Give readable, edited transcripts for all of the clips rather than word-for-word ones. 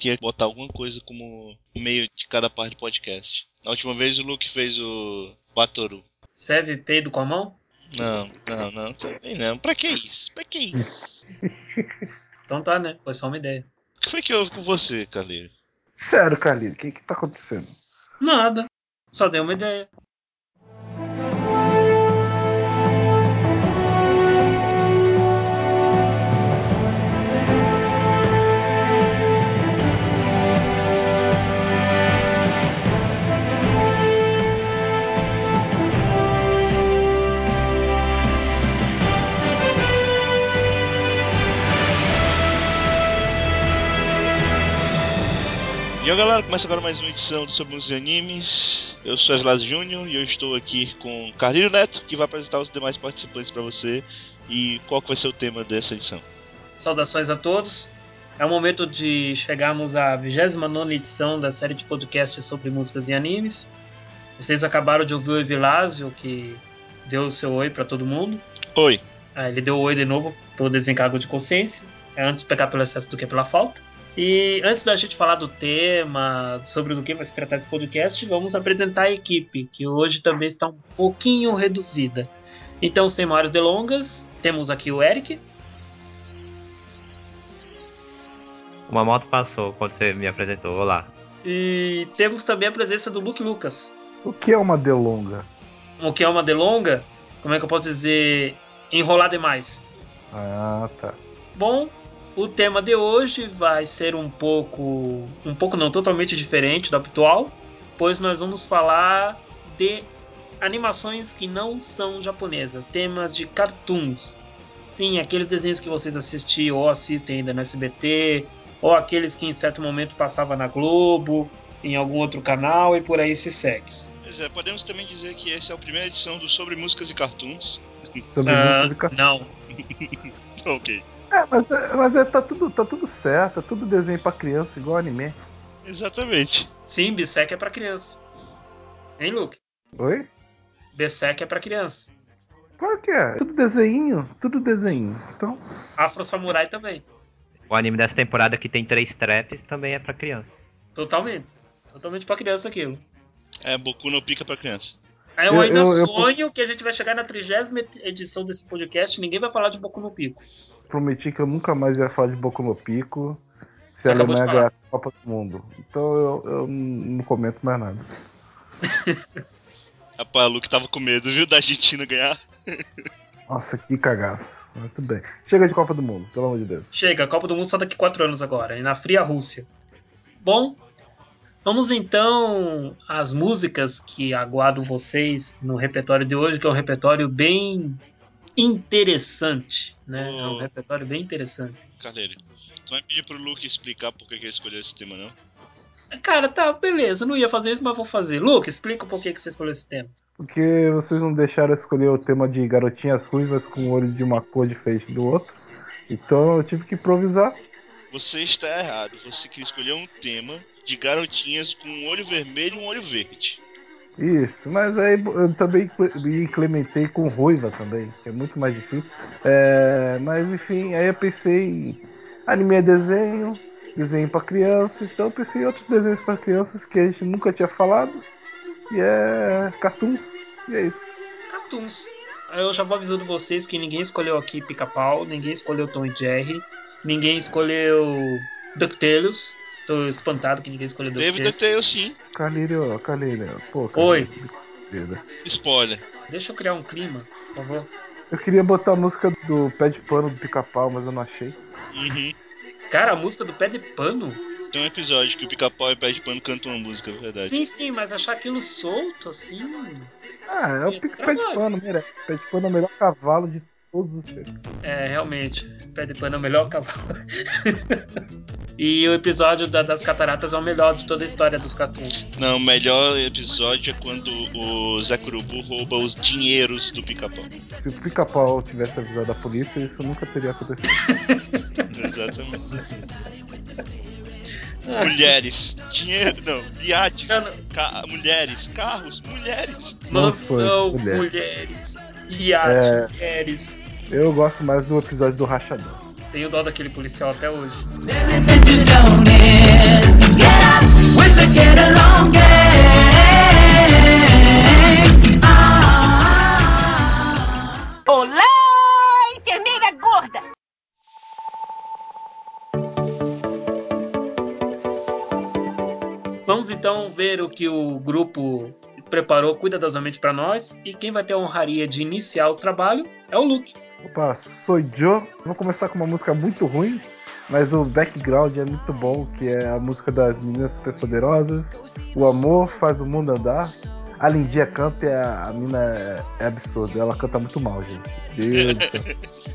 que ia botar alguma coisa como meio de cada parte do podcast. Na última vez o Luke fez o Batoru. Serve peido com a mão? Não, também não. Pra que isso? Então tá, né? Foi só uma ideia. O que foi que houve com você, Carleiro? Sério, Carlinhos, o que tá acontecendo? Nada. Só dei uma ideia. E aí galera, começa agora mais uma edição do Sobre Músicos e Animes. Eu sou Aslas Júnior e eu estou aqui com Carlinho Neto, que vai apresentar os demais participantes para você. E qual que vai ser o tema dessa edição? Saudações a todos. É o momento de chegarmos à 29ª edição da série de podcasts sobre músicas e animes. Vocês acabaram de ouvir o Evilásio, que deu o seu oi para todo mundo. Oi. Ele deu o oi de novo por desencargo de consciência. É antes pecar pelo excesso do que pela falta. E antes da gente falar do tema, sobre do que vai se tratar esse podcast, vamos apresentar a equipe, que hoje também está um pouquinho reduzida. Então, sem maiores delongas, temos aqui o Eric. Uma moto passou quando você me apresentou, olá. E temos também a presença do Luke Lucas. O que é uma delonga? O que é uma delonga? Como é que eu posso dizer? Enrolar demais. Ah, tá. Bom, o tema de hoje vai ser um pouco não, totalmente diferente do habitual, pois nós vamos falar de animações que não são japonesas, temas de cartoons. Sim, aqueles desenhos que vocês assistiam ou assistem ainda no SBT, ou aqueles que em certo momento passava na Globo, em algum outro canal e por aí se segue. Pois é, podemos também dizer que essa é a primeira edição do Sobre Músicas e Cartoons. Sobre músicas e cartoons. Não. Ok. Mas tá tudo certo, é tudo desenho pra criança, igual anime. Exatamente. Sim, Bissec é pra criança. Hein, Luke? Oi? Bissec é pra criança. Claro que é. Tudo desenho. Então, Afro Samurai também. O anime dessa temporada que tem 3 traps também é pra criança. Totalmente pra criança aquilo. É, Boku no Pica pra criança. Eu ainda sonho que a gente vai chegar na 30ª edição desse podcast e ninguém vai falar de Boku no Pico. prometi que eu nunca mais ia falar de Boku no Pico se Você a acabou de Alemanha falar. ganhasse a Copa do Mundo. Então eu não comento mais nada. Rapaz, o Luke tava com medo, viu, da Argentina ganhar. Nossa, que cagaço. Mas tudo bem. Chega de Copa do Mundo, pelo amor de Deus. Chega, a Copa do Mundo só daqui 4 anos agora, e na fria Rússia. Bom, vamos então às músicas que aguardam vocês no repertório de hoje, que é um repertório bem interessante, né? É um repertório bem interessante. Carleiro, tu vai pedir pro Luke explicar por que ele escolheu esse tema, não? Cara, tá, beleza, não ia fazer isso, mas vou fazer. Luke, explica por que você escolheu esse tema. Porque vocês não deixaram eu escolher o tema de garotinhas ruivas com o olho de uma cor diferente do outro. Então eu tive que improvisar. Você está errado. Você queria escolher um tema de garotinhas com um olho vermelho e um olho verde. Isso, mas aí eu também me incrementei com ruiva também, que é muito mais difícil. Mas enfim, aí eu pensei em anime é desenho pra criança, então eu pensei em outros desenhos pra crianças que a gente nunca tinha falado, e é cartoons, e é isso. Cartoons. Eu já vou avisando vocês que ninguém escolheu aqui Pica-Pau, ninguém escolheu Tom e Jerry, ninguém escolheu DuckTales. Tô espantado que ninguém escolheu Teve DuckTales. DuckTales sim. Carneiro, pô, Oi, Carneiro. Spoiler. deixa eu criar um clima, por favor. Eu queria botar a música do Pé de Pano do Pica-Pau, mas eu não achei. Uhum. Cara, a música do Pé de Pano? Tem um episódio que o Pica-Pau e o Pé de Pano cantam uma música, é verdade. Sim, mas achar aquilo solto assim. É o Pé de Trabalho. Pano, merece. Pé de Pano é o melhor cavalo de todos os tempos. É, realmente, Pé de Pano é o melhor cavalo. E o episódio das cataratas é o melhor de toda a história dos cartoons. Não, o melhor episódio é quando o Zé Curubu rouba os dinheiros do Pica-Pau. Se o Pica-Pau tivesse avisado a polícia, isso nunca teria acontecido. Exatamente. Mulheres, dinheiro, não, iates, mulheres, carros, mulheres. Mansão, Mulher. mulheres, iate, mulheres. Eu gosto mais do episódio do Rachador. Tenho dó daquele policial até hoje. Vamos então ver o que o grupo preparou cuidadosamente para nós. E quem vai ter a honraria de iniciar o trabalho é o Luke. Opa, sou Joe. Vou começar com uma música muito ruim, mas o background é muito bom, que é a música das Meninas Superpoderosas. O amor faz o mundo andar. A Lindinha canta e a mina é absurda. Ela canta muito mal, gente. Deus do céu.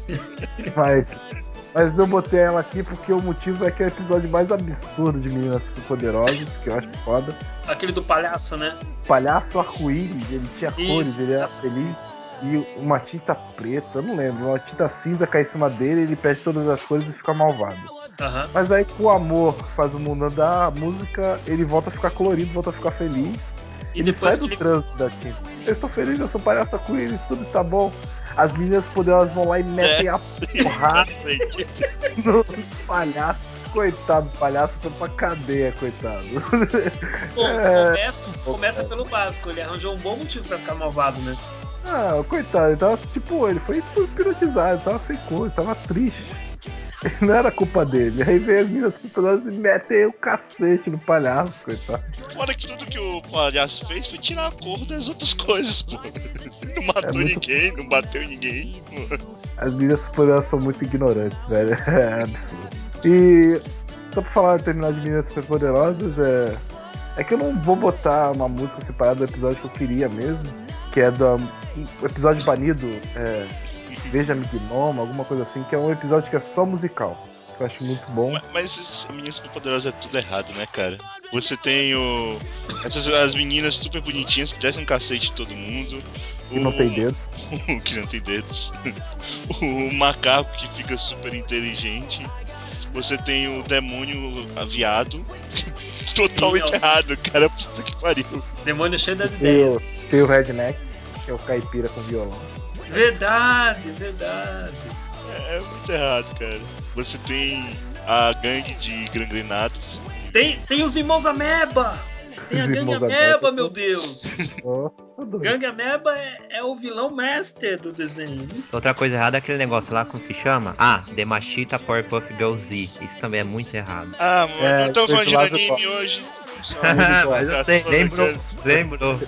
Mas eu botei ela aqui porque o motivo é que é o episódio mais absurdo de Meninas Superpoderosas, que eu acho foda. Aquele do palhaço, né? Palhaço arco-íris, ele tinha cores, Isso. ele era feliz. E uma tinta preta, eu não lembro, uma tinta cinza cai em cima dele, ele perde todas as cores e fica malvado. Aham. Mas aí com o amor faz o mundo andar, a música, ele volta a ficar colorido, volta a ficar feliz. E Ele depois sai do que ele... trânsito da tinta. Eu estou feliz, eu sou palhaço arco-íris, tudo está bom. As meninas poderosas vão lá e metem a porrada Cacete. no palhaço. Coitado do palhaço, foi pra cadeia, coitado. Bom, É, começa pelo básico. Ele arranjou um bom motivo pra ficar malvado, né? Ah, coitado, ele tava, tipo, ele foi hipnotizado, ele tava sem cor, ele tava triste. Não era culpa dele. Aí vem as meninas poderosas e metem o cacete no palhaço, coitado. Fora que tudo que o palhaço fez foi tirar a cor das outras coisas, pô. Não matou muito- ninguém, não bateu ninguém, pô. As meninas poderosas são muito ignorantes, velho. É absurdo. E só pra falar, terminar de meninas superpoderosas, é que eu não vou botar uma música separada do episódio que eu queria mesmo, que é do episódio banido, Veja-me Gnoma, alguma coisa assim, que é um episódio que é só musical. Que eu acho muito bom. Mas Meninas Superpoderosas é tudo errado, né, cara? Você tem as meninas super bonitinhas que descem um cacete de todo mundo. Que não tem dedo. Que não tem dedos. O macaco que fica super inteligente. Você tem o demônio aviado. Totalmente Sim, errado, cara. Puta que pariu. demônio cheio das Tem ideias. tem o Redneck, que é o caipira com violão. Verdade, verdade. É muito errado, cara. Você tem a gangue de gangrenados. Tem os irmãos Ameba! Tem a Os Gangue irmãos Ameba, Ameba, meu Deus! Só dois. Gangue Ameba é o vilão mestre do desenho. Outra coisa errada é aquele negócio lá, como se chama? Ah, The Machita Powerpuff Girls Z. Isso também é muito errado. Ah, mano, não estamos o falando de Evilásio anime gosta. hoje. Só Ele gosta. Mas eu sei, lembrou.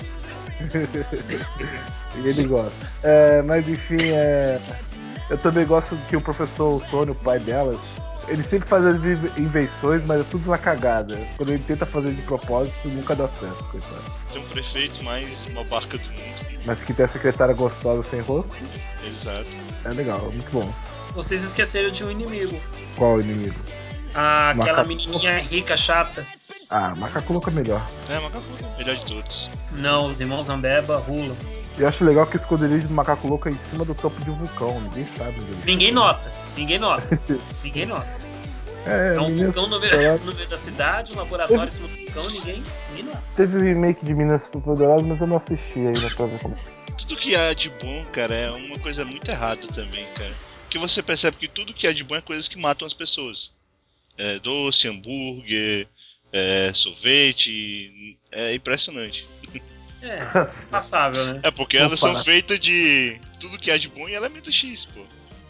E ele gosta. Mas enfim, eu também gosto que o professor Tony, o pai delas, ele sempre faz as invenções, mas é tudo na cagada. Quando ele tenta fazer de propósito, nunca dá certo, coitado. tem um prefeito mais uma barca do mundo. Mas que tem a secretária gostosa sem rosto, Exato. é legal, é muito bom. Vocês esqueceram de um inimigo. Qual o inimigo? Aquela Macaco. menininha rica, chata. Ah, Macaco Louco é melhor. É, macaco é o melhor de todos. Não, os irmãos Ambeba rulam. Eu acho legal que o esconderijo do Macaco Louco é em cima do topo de um vulcão, ninguém sabe onde ele Ninguém nota. Ninguém nota. Ninguém nota. É um Meninas vulcão no Superpoderosas. meio da cidade, um laboratório em cima do vulcão, ninguém nota. Teve o remake de Meninas Superpoderosas, mas eu não assisti ainda pra ver como. Tudo que há de bom, cara, é uma coisa muito errada também, cara. Porque você percebe que tudo que há de bom é coisas que matam as pessoas. É doce, hambúrguer, sorvete. É impressionante. É, passável, né? É porque Pô, elas são para. feitas de tudo que há de bom e elemento X, pô.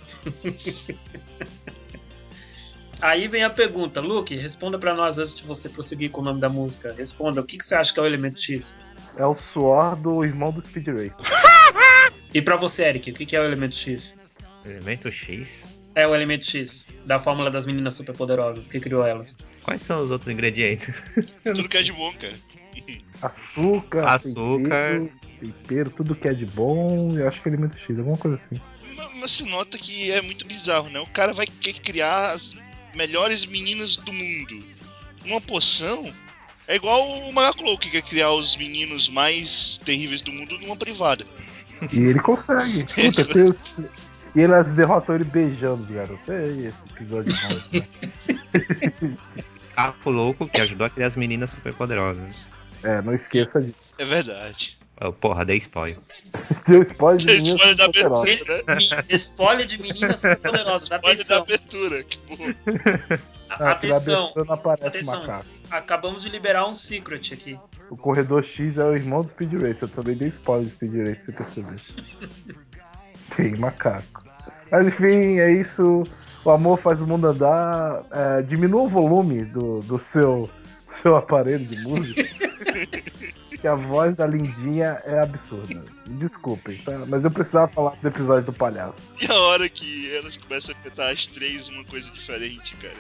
Aí vem a pergunta, Luke, responda pra nós antes de você prosseguir com o nome da música. Responda, o que você acha que é o elemento X? É o suor do irmão do Speed Racer. E pra você, Eric, o que é o elemento X? Elemento X? É o elemento X, da fórmula das meninas superpoderosas, que criou elas. Quais são os outros ingredientes? Tudo que há de bom, cara. Açúcar, Açúcar. tempero, tudo que é de bom, eu acho que é elemento X, alguma coisa assim. Mas se nota que é muito bizarro, né? O cara vai querer criar as melhores meninas do mundo. Uma poção é igual o Macaco Louco que quer criar os meninos mais terríveis do mundo numa privada. E ele consegue. Puta, e elas derrotam ele beijando os garotos. É esse episódio mal, né? Caco Louco, que ajudou a criar as meninas superpoderosas. Não esqueça de. É verdade. Oh, porra, dei spoiler. Deu spoiler de Tem meninas spoiler da superpoderosas. abertura, né? Spoiler de meninas superpoderosas, Spoiler da atenção. abertura, que porra. Aqui na Atenção, abertura não aparece atenção. macaco. Acabamos de liberar um secret aqui. O corredor X é o irmão do Speed Racer. Eu também dei spoiler do Speed Racer, se você perceber. Tem macaco. Mas enfim, é isso. O amor faz o mundo andar. Diminua o volume do seu aparelho de música. Que a voz da Lindinha é absurda. Desculpem, tá? Mas eu precisava falar dos episódios do palhaço. E a hora que elas começam a cantar as três uma coisa diferente, cara.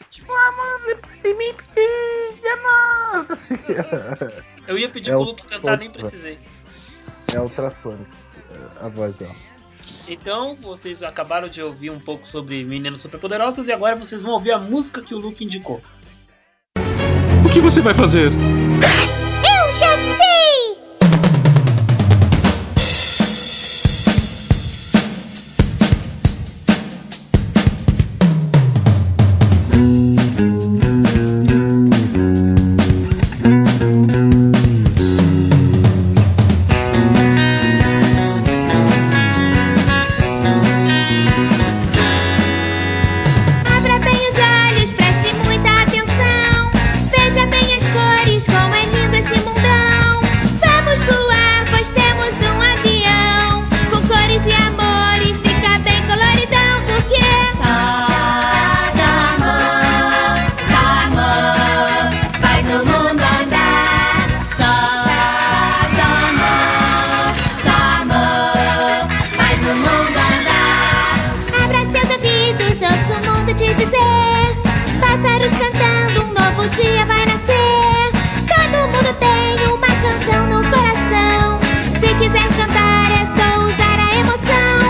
Eu ia pedir pro Luke cantar, nem precisei. É ultrassônico a voz dela. Então, vocês acabaram de ouvir um pouco sobre Meninas Superpoderosas e agora vocês vão ouvir a música que o Luke indicou. O que você vai fazer? Eu já sei! Abra bem os olhos, preste muita atenção. Veja bem as cores, como é lindo esse mundão. Vamos voar, pois temos um avião. Com cores e amores, fica bem coloridão. Porque só amor faz o mundo andar. Só amor faz o mundo andar. Abra seus ouvidos, ouça o mundo te dizer. Pássaros cantando, um novo dia vai nascer. Todo mundo tem uma canção no coração. Se quiser cantar é só usar a emoção.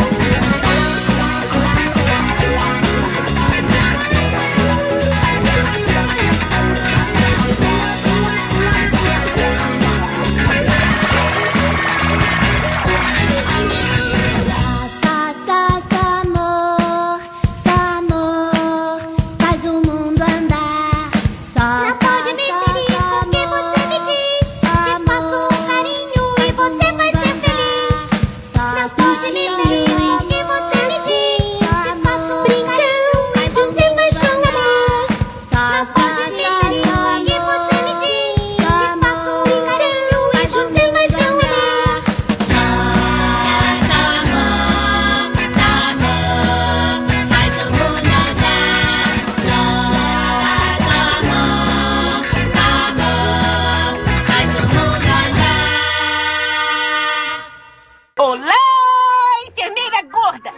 Só amor faz o mundo andar. Não pode me ferir com o que você me diz. Te faço um carinho e você vai ser feliz. Não pode me ferir com o que você me diz. Te faço um carinho e você faz com amor. Não pode me ferir com o que você me diz. Te faço um carinho e você faz com amor. Só amor faz o mundo andar. Só amor faz o mundo andar. Olá, enfermeira gorda!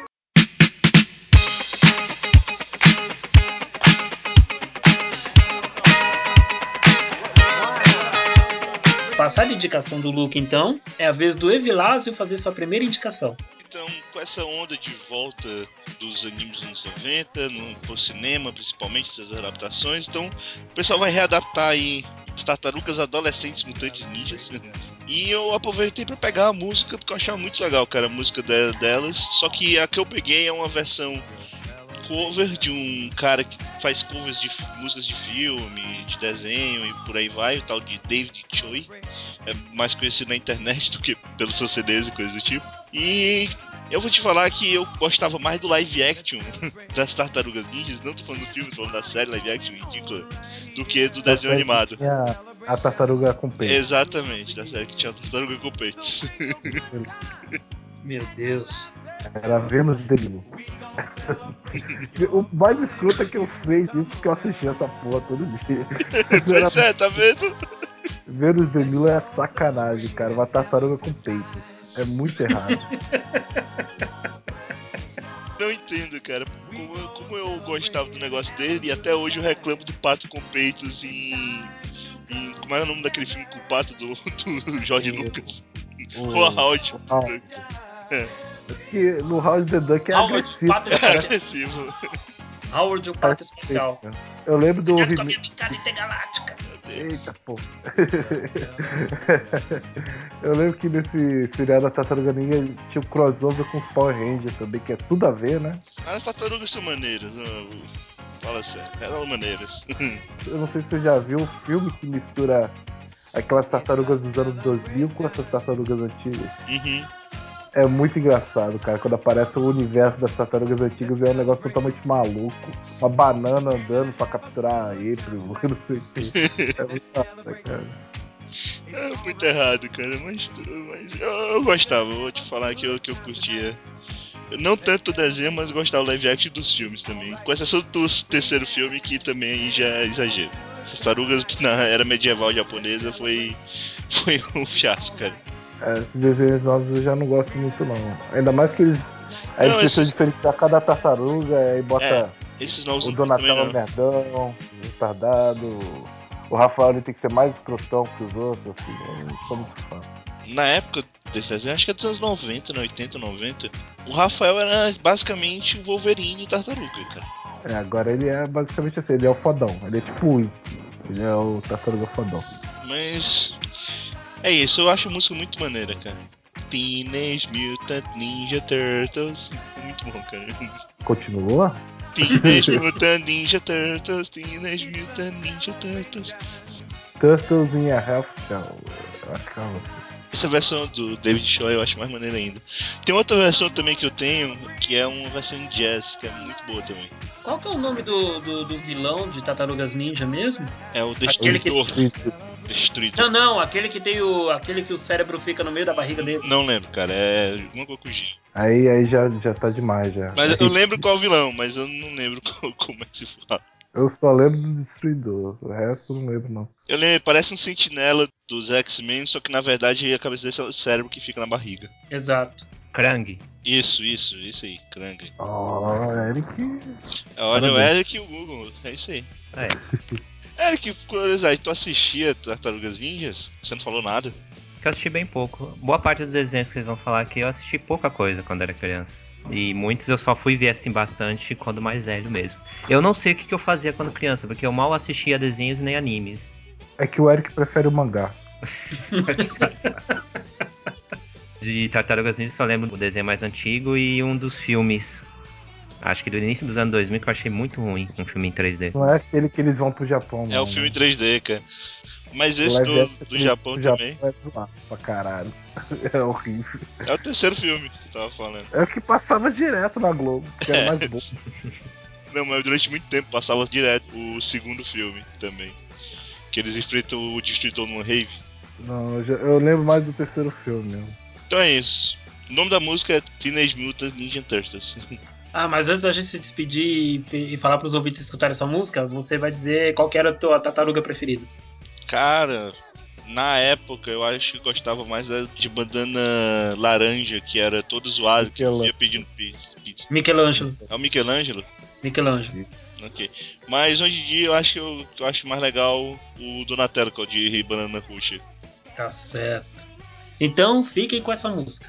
Passar a indicação do Luke, então, é a vez do Evilásio fazer sua primeira indicação. Então, com essa onda de volta dos animes dos anos 90, pro cinema, principalmente, essas adaptações, então o pessoal vai readaptar aí as Tartarugas Adolescentes Mutantes Ninjas. E eu aproveitei pra pegar a música, porque eu achava muito legal, cara, a música delas. Só que a que eu peguei é uma versão cover de um cara que faz covers de músicas de filme, de desenho e por aí vai, o tal de David Choi. É mais conhecido na internet do que pelos seus CDs e coisas do tipo. E eu vou te falar que eu gostava mais do live action das Tartarugas Ninjas, não tô falando do filme, tô falando da série live action ridícula, do que do desenho animado. Tinha a tartaruga com peito. Exatamente, da série que tinha a Tartaruga com peitos. Meu Deus. Era Vênus de Milo. O mais escroto é que eu sei disso porque eu assisti essa porra todo dia. Pois é, tá vendo? Vênus de Milo é sacanagem, cara. Uma tartaruga com peitos. É muito errado. Não entendo, cara. Como eu gostava do negócio dele e até hoje eu reclamo do pato com peitos em como é o nome daquele filme com o pato do George Lucas? O Howard. Porque no Howard the Duck é Howard, agressivo. pato É espacial. agressivo. Howard, o pato espacial. Eu lembro do Cuidado com a minha picada intergaláctica. Eita, pô. Eu lembro que nesse seriado da Tartaruga Ninja tinha um crossover com os Power Rangers também, que é tudo a ver, né? As tartarugas são maneiras. Fala sério, eram maneiras. Eu não sei se você já viu um filme que mistura aquelas tartarugas dos anos 2000 com essas tartarugas antigas. Uhum. É muito engraçado, cara. Quando aparece o universo das tartarugas antigas é um negócio totalmente maluco. Uma banana andando pra capturar a April, não sei o que. É muito massa, cara. É muito errado, cara, mas eu gostava, vou te falar que eu curtia Não tanto do desenho, mas gostava do live action dos filmes também. Com exceção do terceiro filme, que também aí já é exagero. Tartarugas na era medieval japonesa foi um fiasco, cara. Esses desenhos novos eu já não gosto muito, não. Ainda mais que eles Não, precisam diferenciar cada tartaruga, aí bota esses novos o não também Donatello não. nerdão, retardado. O Rafael ele tem que ser mais escrotão que os outros, assim. Eu não sou muito fã. Na época desse desenho, acho que é dos anos 90, né? 80, 90. O Rafael era basicamente o Wolverine e Tartaruga, cara. Agora ele é basicamente assim, ele é o fodão. Ele é tipo o Ikki. Ele é o tartaruga fodão. Mas é isso, eu acho a música muito maneira, cara. Teenage Mutant Ninja Turtles. Muito bom, cara. Continua? Teenage Mutant Ninja Turtles, Teenage Mutant Ninja Turtles. Turtles in a Half Shell. Acaba assim. Essa versão do David Shaw eu acho mais maneira ainda. Tem outra versão também que eu tenho, que é uma versão em jazz, que é muito boa também. Qual que é o nome do vilão de Tartarugas Ninja mesmo? É o Aquele que- Destruidor. Não, aquele que tem aquele que o cérebro fica no meio da barriga dele. Não lembro, cara. É alguma coisa com G. Aí já tá demais já. Mas eu lembro qual vilão, mas eu não lembro como é que se fala. Eu só lembro do Destruidor. O resto eu não lembro, não. Eu lembro, parece um sentinela dos X-Men, só que na verdade a cabeça desse é o cérebro que fica na barriga. Exato. Krang. Isso aí, Krang. Eric. Olha o Parabéns. Eric e o Google, é isso aí. É, Eric, curiosidade, tu assistia Tartarugas Ninjas? Você não falou nada? que eu assisti bem pouco. Boa parte dos desenhos que vocês vão falar aqui eu assisti pouca coisa quando era criança. E muitos eu só fui ver assim bastante quando mais velho mesmo. Eu não sei o que eu fazia quando criança, porque eu mal assistia desenhos nem animes. É que o Eric prefere o mangá. De Tartarugas Ninja só lembro do desenho mais antigo e um dos filmes, acho que do início dos anos 2000, que eu achei muito ruim, um filme em 3D. Não é aquele que eles vão pro Japão, É o filme 3D, cara. Mas O esse live do action que Japão eles vão pro também é zoado pra caralho. É horrível. é o terceiro filme que eu tava falando. É o que passava direto na Globo, que era mais bom. Não, mas durante muito tempo passava direto o segundo filme também. Que eles enfrentam o Destruidor numa rave. Não, eu lembro mais do terceiro filme mesmo. Então é isso. O nome da música é Teenage Mutant Ninja Turtles. Ah, mas antes da gente se despedir e falar pros ouvintes escutarem essa música, você vai dizer qual que era a tua tartaruga preferida. Cara, na época eu acho que gostava mais de bandana laranja, que era todo zoado, que vivia pedindo pizza. Michelangelo. É o Michelangelo? Michelangelo. Ok. Mas hoje em dia eu acho mais legal o Donatello, que é o de banana roxa. Tá certo. Então fiquem com essa música.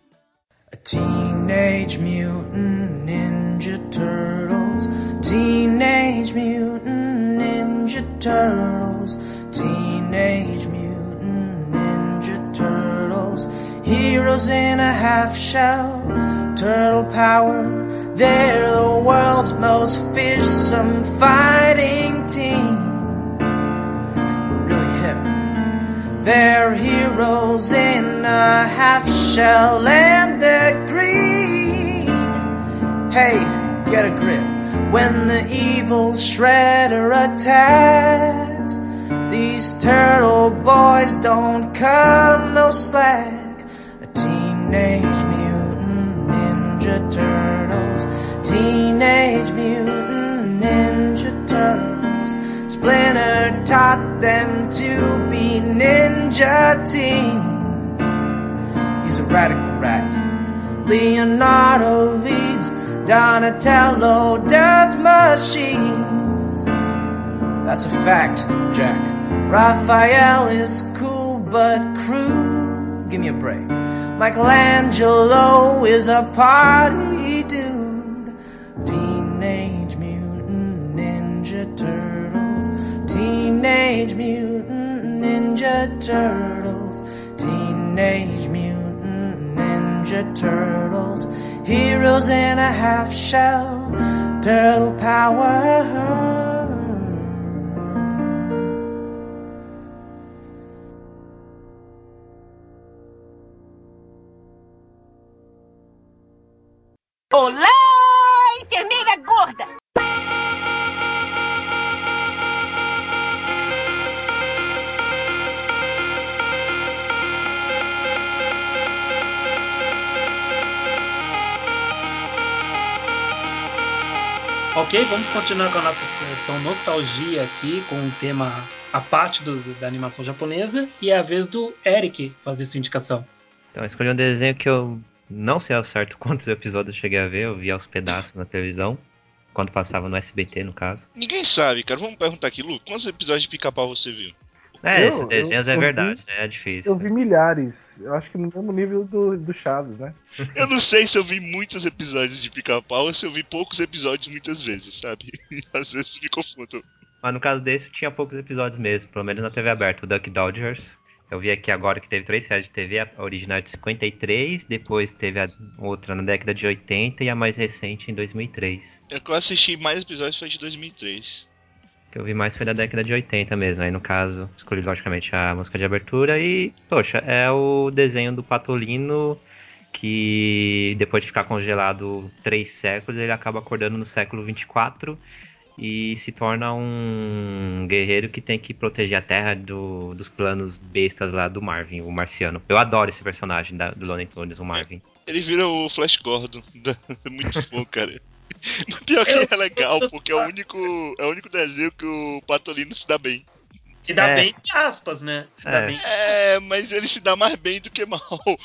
Teenage Mutant Ninja Turtles. Teenage Mutant Ninja Turtles. Teenage Mutant Ninja Turtles. Heroes in a half shell. Turtle power. They're the world's most fearsome fighting team. Really hip. They're heroes in a half shell and they're green. Hey, get a grip. When the evil shredder attacks, these turtle boys don't cut 'em no slack. A Teenage Mutant Ninja Turtles. Teenage Mutant Ninja Turtles. Splinter taught them to be ninja teens. He's a radical rat. Leonardo leads. Donatello does machines. That's a fact, Jack. Raphael is cool but crude. Give me a break. Michelangelo is a party dude. Teenage Mutant Ninja Turtles. Teenage Mutant Ninja Turtles. Teenage Mutant Ninja Turtles. Heroes in a half shell. Turtle power. Olá, enfermeira gorda! Ok, vamos continuar com a nossa sessão nostalgia aqui, com o tema a parte da animação japonesa, e é a vez do Eric fazer sua indicação. Então, eu escolhi um desenho que eu não sei ao certo quantos episódios eu cheguei a ver, eu vi aos pedaços na televisão, quando passava no SBT, no caso. Ninguém sabe, cara. Vamos perguntar aqui, Lu, quantos episódios de Pica-Pau você viu? Esses desenhos é verdade, né? É difícil. Eu vi milhares. Eu acho que no mesmo nível do Chaves, né? Eu não sei se eu vi muitos episódios de Pica-Pau ou se eu vi poucos episódios muitas vezes, sabe? Às vezes me confundo. Mas no caso desse tinha poucos episódios mesmo, pelo menos na TV aberta. O Duck Dodgers, eu vi aqui agora que teve 3 séries de TV, a original de 53, depois teve a outra na década de 80 e a mais recente em 2003. É que eu assisti mais episódios foi de 2003. O que eu vi mais foi da década de 80 mesmo, aí no caso escolhi logicamente a música de abertura e, poxa, é o desenho do Patolino que depois de ficar congelado 3 séculos, ele acaba acordando no século 24 e se torna um guerreiro que tem que proteger a Terra dos planos bestas lá do Marvin, o Marciano. Eu adoro esse personagem do Looney Tunes, o Marvin. Ele vira o Flash Gordon. É muito bom, cara. Pior que é legal, porque é o único desenho que o Patolino se dá bem. Se dá bem, aspas, né? Se dá bem. É, mas ele se dá mais bem do que mal.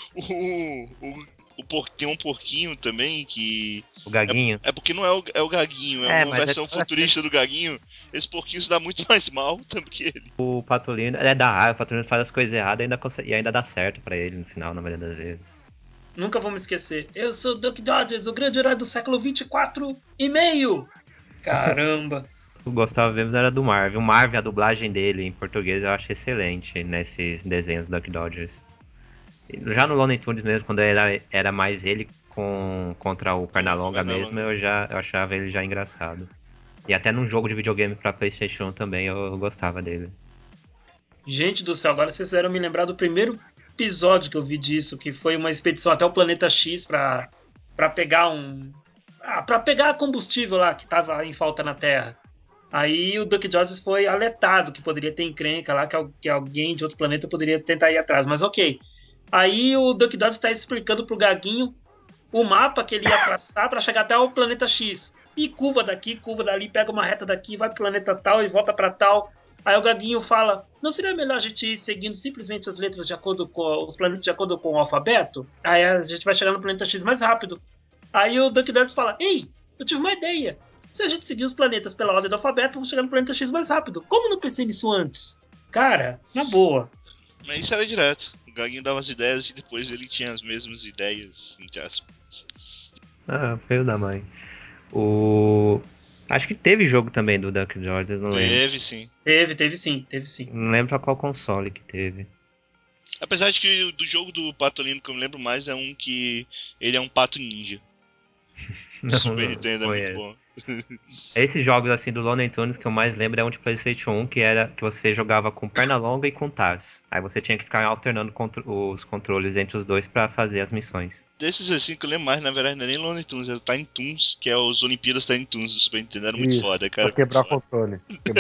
Tem um porquinho também que... O Gaguinho? É porque não é o Gaguinho, é uma versão futurista do Gaguinho. Esse porquinho se dá muito mais mal do que ele. O Patolino, o Patolino faz as coisas erradas e ainda dá certo pra ele no final, na maioria das vezes. Nunca vou me esquecer. Eu sou o Duck Dodgers, o grande herói do século 24 e meio. Caramba. Eu gostava mesmo era do Marvin. O Marvin, a dublagem dele em português eu acho excelente nesses desenhos do Duck Dodgers. Já no Looney Tunes mesmo, quando era mais ele contra o Pernalonga mesmo, eu achava ele já engraçado. E até num jogo de videogame pra PlayStation também eu gostava dele. Gente do céu, agora vocês fizeram me lembrar do primeiro episódio que eu vi disso, que foi uma expedição até o planeta X pra pegar para pegar combustível lá que tava em falta na Terra. Aí o Duck Dodgers foi alertado que poderia ter encrenca lá, que alguém de outro planeta poderia tentar ir atrás, mas ok. Aí o Duck Dodgers está explicando pro Gaguinho o mapa que ele ia traçar para chegar até o planeta X. E curva daqui, curva dali, pega uma reta daqui, vai pro planeta tal e volta para tal. Aí o Gaguinho fala: não seria melhor a gente ir seguindo simplesmente as letras de acordo com os planetas de acordo com o alfabeto? Aí a gente vai chegar no planeta X mais rápido. Aí o Duck Dodgers fala: ei, eu tive uma ideia. Se a gente seguir os planetas pela ordem do alfabeto, vamos chegar no planeta X mais rápido. Como eu não pensei nisso antes? Cara, na boa. Mas isso era direto. O Gaguinho dava as ideias e depois ele tinha as mesmas ideias, entre aspas. Feio da mãe. Acho que teve jogo também do Duck Dodgers, não lembro. Teve sim. Teve sim. Não lembro pra qual console que teve. Apesar de que do jogo do Patolino que eu me lembro mais é um que ele é um pato ninja. Não, Super Nintendo é muito bom. Esses jogos assim do Looney Tunes que eu mais lembro é um de PlayStation 1 que você jogava com Pernalonga e com Taz. Aí você tinha que ficar alternando os controles entre os dois pra fazer as missões. Desses assim que eu lembro mais, na verdade, não é nem Looney Tunes, é o Tiny Toons, que é os Olimpíadas Tiny Toons do Super Nintendo. Era muito foda, cara. Pra quebrar controle.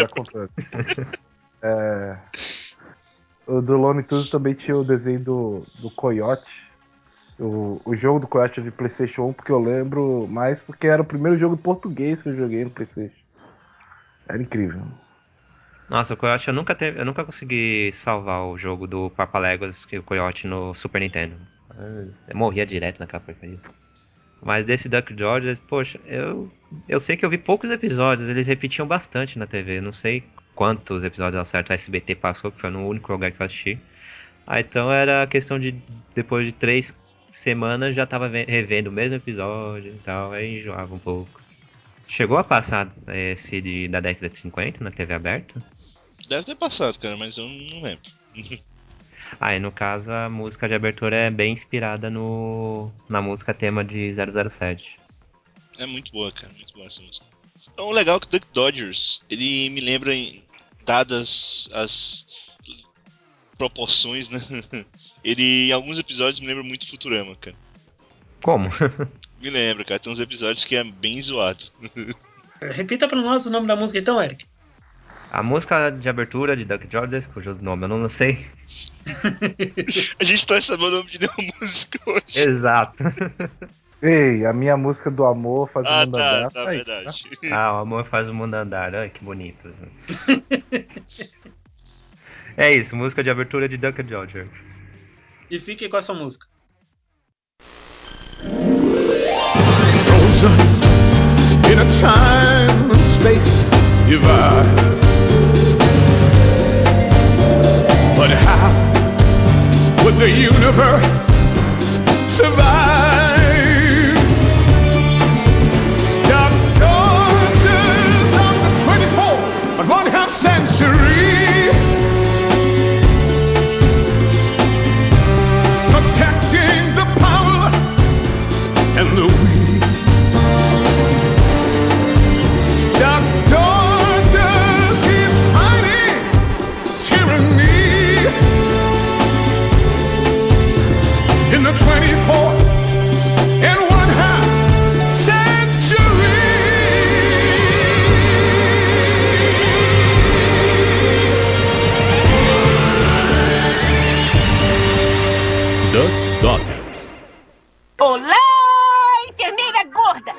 O do Looney Tunes também tinha o desenho do Coyote. O jogo do Coyote de PlayStation 1, porque eu lembro mais porque era o primeiro jogo em português que eu joguei no PlayStation. Era incrível. Nossa, o Coyote eu nunca consegui salvar o jogo do Papaléguas e o Coyote no Super Nintendo. Eu morria direto naquela porcaria. Mas desse Duck Dodgers, poxa, eu sei que eu vi poucos episódios, eles repetiam bastante na TV, não sei quantos episódios ao certo a SBT passou, que foi no único lugar que eu assisti. Então era questão de, depois de 3 semanas, já tava revendo o mesmo episódio e tal, aí enjoava um pouco. Chegou a passar esse da década de 50 na TV aberta? Deve ter passado, cara, mas eu não lembro. E no caso a música de abertura é bem inspirada na música tema de 007. É muito boa, cara, muito boa essa música. Então, o legal é que o Duck Dodgers, ele me lembra, dadas as proporções, né? Ele, em alguns episódios, me lembra muito Futurama, cara. Como? Me lembra, cara, tem uns episódios que é bem zoado. Repita pra nós o nome da música então, Eric. A música de abertura de Duck Dodgers, cujo nome eu não sei. A gente tá sabendo o nome de nenhuma música hoje. Exato. Ei, a minha música do amor faz o Ah, mundo andar. tá, Aí, verdade. Ah, o amor faz o mundo andar. Ai, que bonito. É isso, música de abertura de Duncan Jones. E fique com essa música. Frozen in a time and space divide. But how would the universe survive? Dark daughters of the 24th and one half century, protecting the powerless and the weak. Dark daughters, he's fighting tyranny in the 24th and one half century. The Daughters. Olá, enfermeira gorda!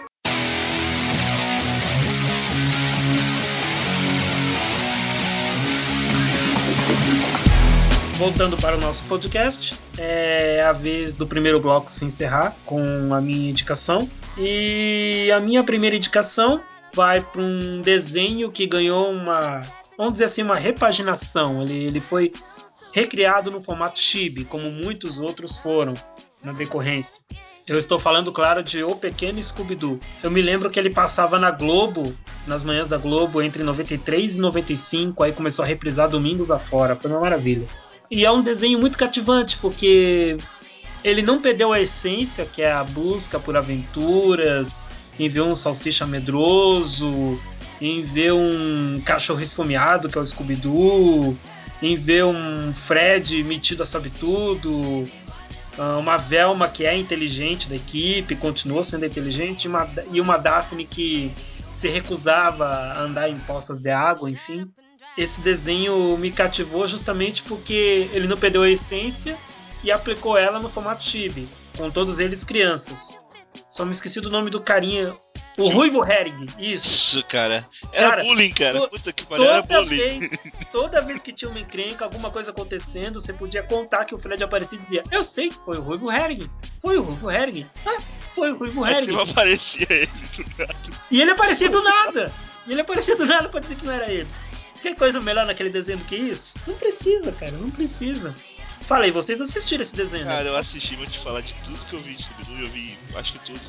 Voltando para o nosso podcast, é a vez do primeiro bloco se encerrar com a minha indicação. E a minha primeira indicação vai para um desenho que ganhou uma, vamos dizer assim, uma repaginação. Ele foi recriado no formato chibi, como muitos outros foram na decorrência. Eu estou falando, claro, de O Pequeno Scooby-Doo. Eu me lembro que ele passava na Globo, nas manhãs da Globo, entre 93 e 95, aí começou a reprisar domingos afora. Foi uma maravilha. E é um desenho muito cativante, porque ele não perdeu a essência, que é a busca por aventuras, em ver um salsicha medroso, em ver um cachorro esfomeado, que é o Scooby-Doo, em ver um Fred metido a sabe tudo, uma Velma que é inteligente da equipe, continuou sendo inteligente, e uma Daphne que se recusava a andar em poças de água, enfim. Esse desenho me cativou justamente porque ele não perdeu a essência e aplicou ela no formato chibi, com todos eles crianças. Só me esqueci do nome do carinha, o Ruivo Herring, isso. Isso, cara. Era bullying, cara. Puta que pariu, era bullying. Toda vez que tinha uma encrenca, alguma coisa acontecendo, você podia contar que o Fred aparecia e dizia: eu sei, foi o Ruivo Herring. Foi o Ruivo Herring. Ah, foi o Ruivo Herring. Aí aparecia ele do nada. E ele aparecia do nada. Pra dizer que não era ele. Quer coisa melhor naquele desenho do que isso? Não precisa, cara, não precisa. Falei, vocês assistiram esse desenho, cara, né? Eu assisti, vou te falar de tudo que eu vi de Scooby-Doo, eu vi, acho que tudo.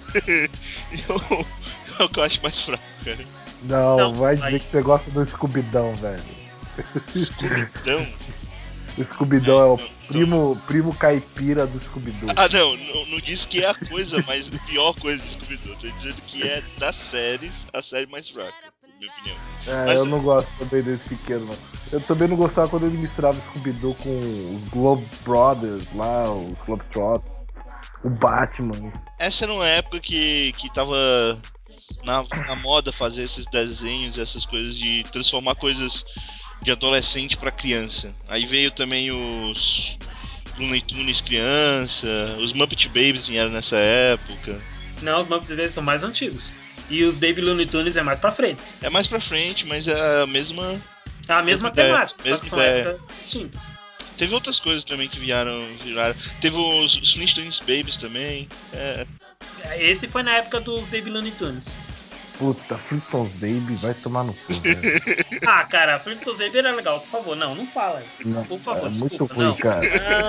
É o que eu acho mais fraco, cara. Não, vai dizer que você gosta do Scooby-Doo, velho. Scooby-Doo? O Scooby-Doo é o primo caipira do Scooby-Doo. Ah, não disse que é a coisa mais, a pior coisa do Scooby-Doo. Tô dizendo que é das séries, a série mais fraca, na minha opinião. Mas eu não gosto também desse pequeno, não. Eu também não gostava quando ele misturava Scooby-Doo com os Globe Brothers lá, os Globetrotters, o Batman. Essa era uma época que tava na moda fazer esses desenhos, essas coisas de transformar coisas de adolescente pra criança. Aí veio também os Looney Tunes criança, os Muppet Babies vieram nessa época. Não, os Muppet Babies são mais antigos. E os Baby Looney Tunes é mais pra frente. É mais pra frente, mas é a mesma... A mesma temática, ideia, só que são épocas distintas. Teve outras coisas também que viraram. Teve os Flintstones Babies também. Esse foi na época dos Baby Looney Tunes. Puta, Flintstones Baby vai tomar no cu, velho. Ah, cara, Flintstones Baby era legal, por favor, não fala. Não, Por favor, é desculpa, muito ruim, não. cara.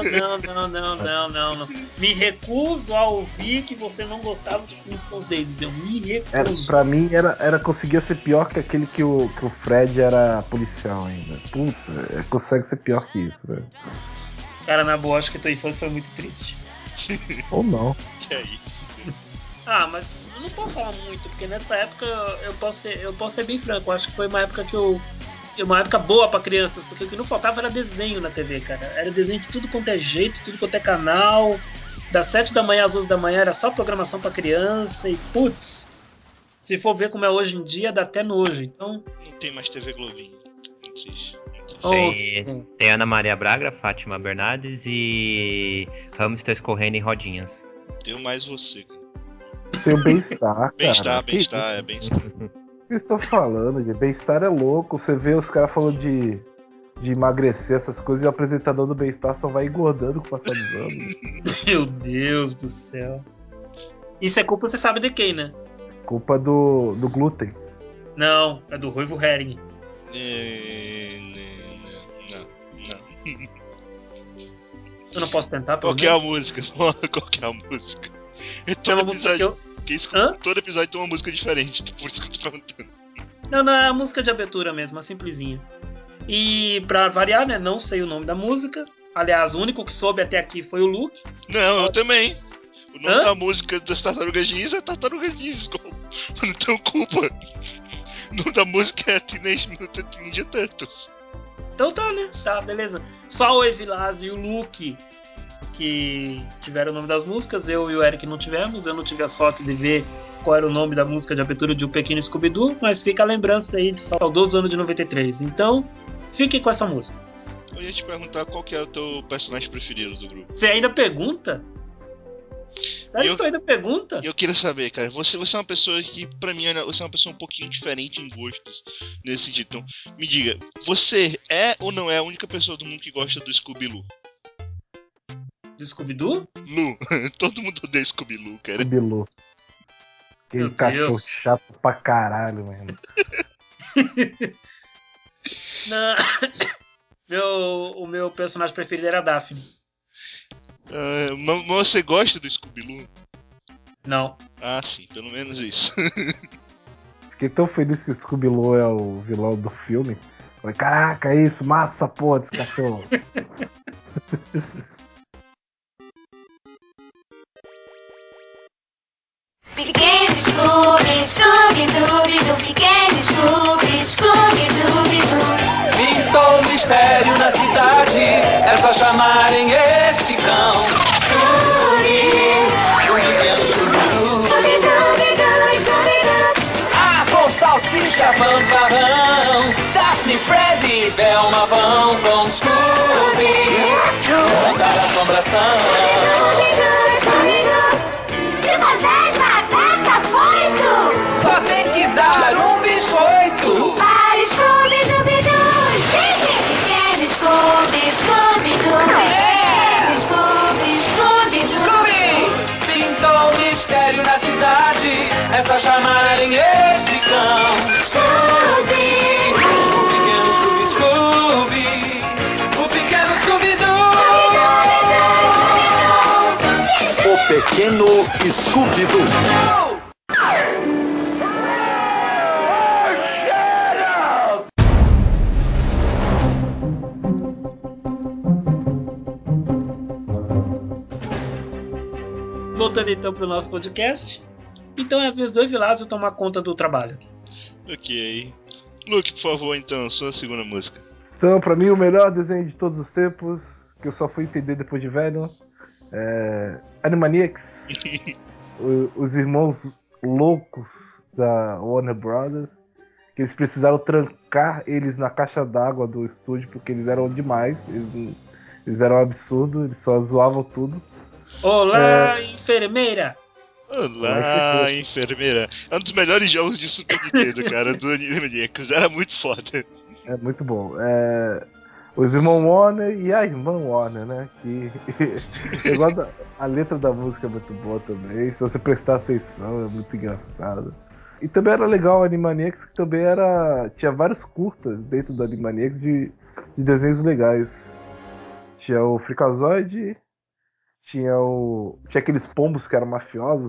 Não. Me recuso a ouvir que você não gostava de Flintstones Babies. Eu me recuso. Pra mim conseguia ser pior que aquele que o Fred era policial ainda. Puta, consegue ser pior que isso, velho. Cara, na boa, acho que tua infância foi muito triste. Ou não. Que é isso? Ah, mas eu não posso falar muito, porque nessa época eu posso ser bem franco. Eu acho que foi uma época uma época boa pra crianças, porque o que não faltava era desenho na TV, cara. Era desenho de tudo quanto é jeito, tudo quanto é canal. Das 7 da manhã às 11 da manhã era só programação pra criança. E putz, se for ver como é hoje em dia, dá até nojo. Então. Não tem mais TV Globinho. Muito triste. Tem Ana Maria Braga, Fátima Bernardes e hamsters correndo em rodinhas. Tenho mais você, cara. Tem o Bem-Estar, cara. Bem-Estar, Bem-Estar. O que vocês estão falando, de Bem-Estar é louco. Você vê os caras falando de emagrecer, essas coisas, e o apresentador do Bem-Estar só vai engordando com o passar dos anos. Meu Deus do céu. Isso é culpa, você sabe de quem, né? Culpa do glúten. Não, é do Ruivo Hering. Não. Eu não posso tentar, pelo Qual que é a menos? música? Qual que é a música? É uma música que eu... Todo episódio tem uma música diferente, então por isso que eu tô perguntando. Não, é a música de abertura mesmo, a simplesinha. E pra variar, né, não sei o nome da música. Aliás, o único que soube até aqui foi o Luke. Não, eu também. O nome da música das Tartarugas Ninja é Tartarugas Ninja. Eu não tenho culpa. O nome da música é Teenage Mutant Ninja Turtles. Então tá, né? Tá, beleza. Só o Evilás e o Luke que tiveram o nome das músicas. Eu e o Eric não tivemos. Eu não tive a sorte de ver qual era o nome da música de abertura de O Pequeno Scooby-Doo, mas fica a lembrança aí de saudoso ano de 93. Então, fique com essa música. Eu ia te perguntar qual que era o teu personagem preferido do grupo. Você ainda pergunta? Sério que tu ainda pergunta? Eu queria saber, cara, você é uma pessoa que, pra mim, você é uma pessoa um pouquinho diferente em gostos nesse sentido. Então, me diga, você é ou não é a única pessoa do mundo que gosta do Scooby-Loo? Do Scooby-Doo? Lu. Todo mundo odeia Scooby-Loo, cara. Scooby-Loo. Aquele cachorro chato pra caralho, mano. Não. O meu personagem preferido era a Daphne. Mas você gosta do Scooby-Loo? Não. Ah, sim, pelo menos isso. Fiquei tão feliz que o Scooby-Loo é o vilão do filme. Falei, caraca, é isso, mata essa porra desse cachorro. Pequeno Scooby, Scooby-Dooby-Doo. Pequeno Scooby, Scooby-Dooby-Doo. Pintou um mistério na cidade, é só chamarem esse cão. Scooby, o pequeno Scooby-Doo. Scooby-Dooby-Doo, Scooby-Doo. Ah, com salsicha, fanfarrão. Daphne, Freddy, Velma vão com Scooby. Levantar assombração. Scooby-Doo, Scooby-Doo. Se botar batata, foito. Só tem que dar um biscoito. Para Scooby-Dooby-Doo. Gente, pequeno Scooby, Scooby-Doo. Pequeno Scooby, Scooby-Doo. Scooby! Pintou um mistério na cidade, é só chamarem esse cão. Scooby! O pequeno Scooby-Scooby, o pequeno Scooby-Doo. O pequeno Scooby-Doo. Voltando então pro nosso podcast. Então é a vez do Evilásio tomar conta do trabalho. Ok. Luke, por favor, então, sua segunda música. Então, pra mim, o melhor desenho de todos os tempos, que eu só fui entender depois de velho, é Animaniacs. Os irmãos loucos da Warner Brothers, que eles precisaram trancar eles na caixa d'água do estúdio porque eles eram demais, eles eram um absurdo, eles só zoavam tudo. Olá, enfermeira! Olá, enfermeira. É um dos melhores jogos de Super Nintendo, cara, do Animaniacs. Era muito foda. É muito bom. Os irmãos Warner e a irmã Warner, né? Que eu gosto a letra da música é muito boa também. Se você prestar atenção, é muito engraçado. E também era legal o Animaniacs, que também tinha vários curtas dentro do Animaniacs de desenhos legais. Tinha o Freakazoid, tinha aqueles pombos que eram mafiosos.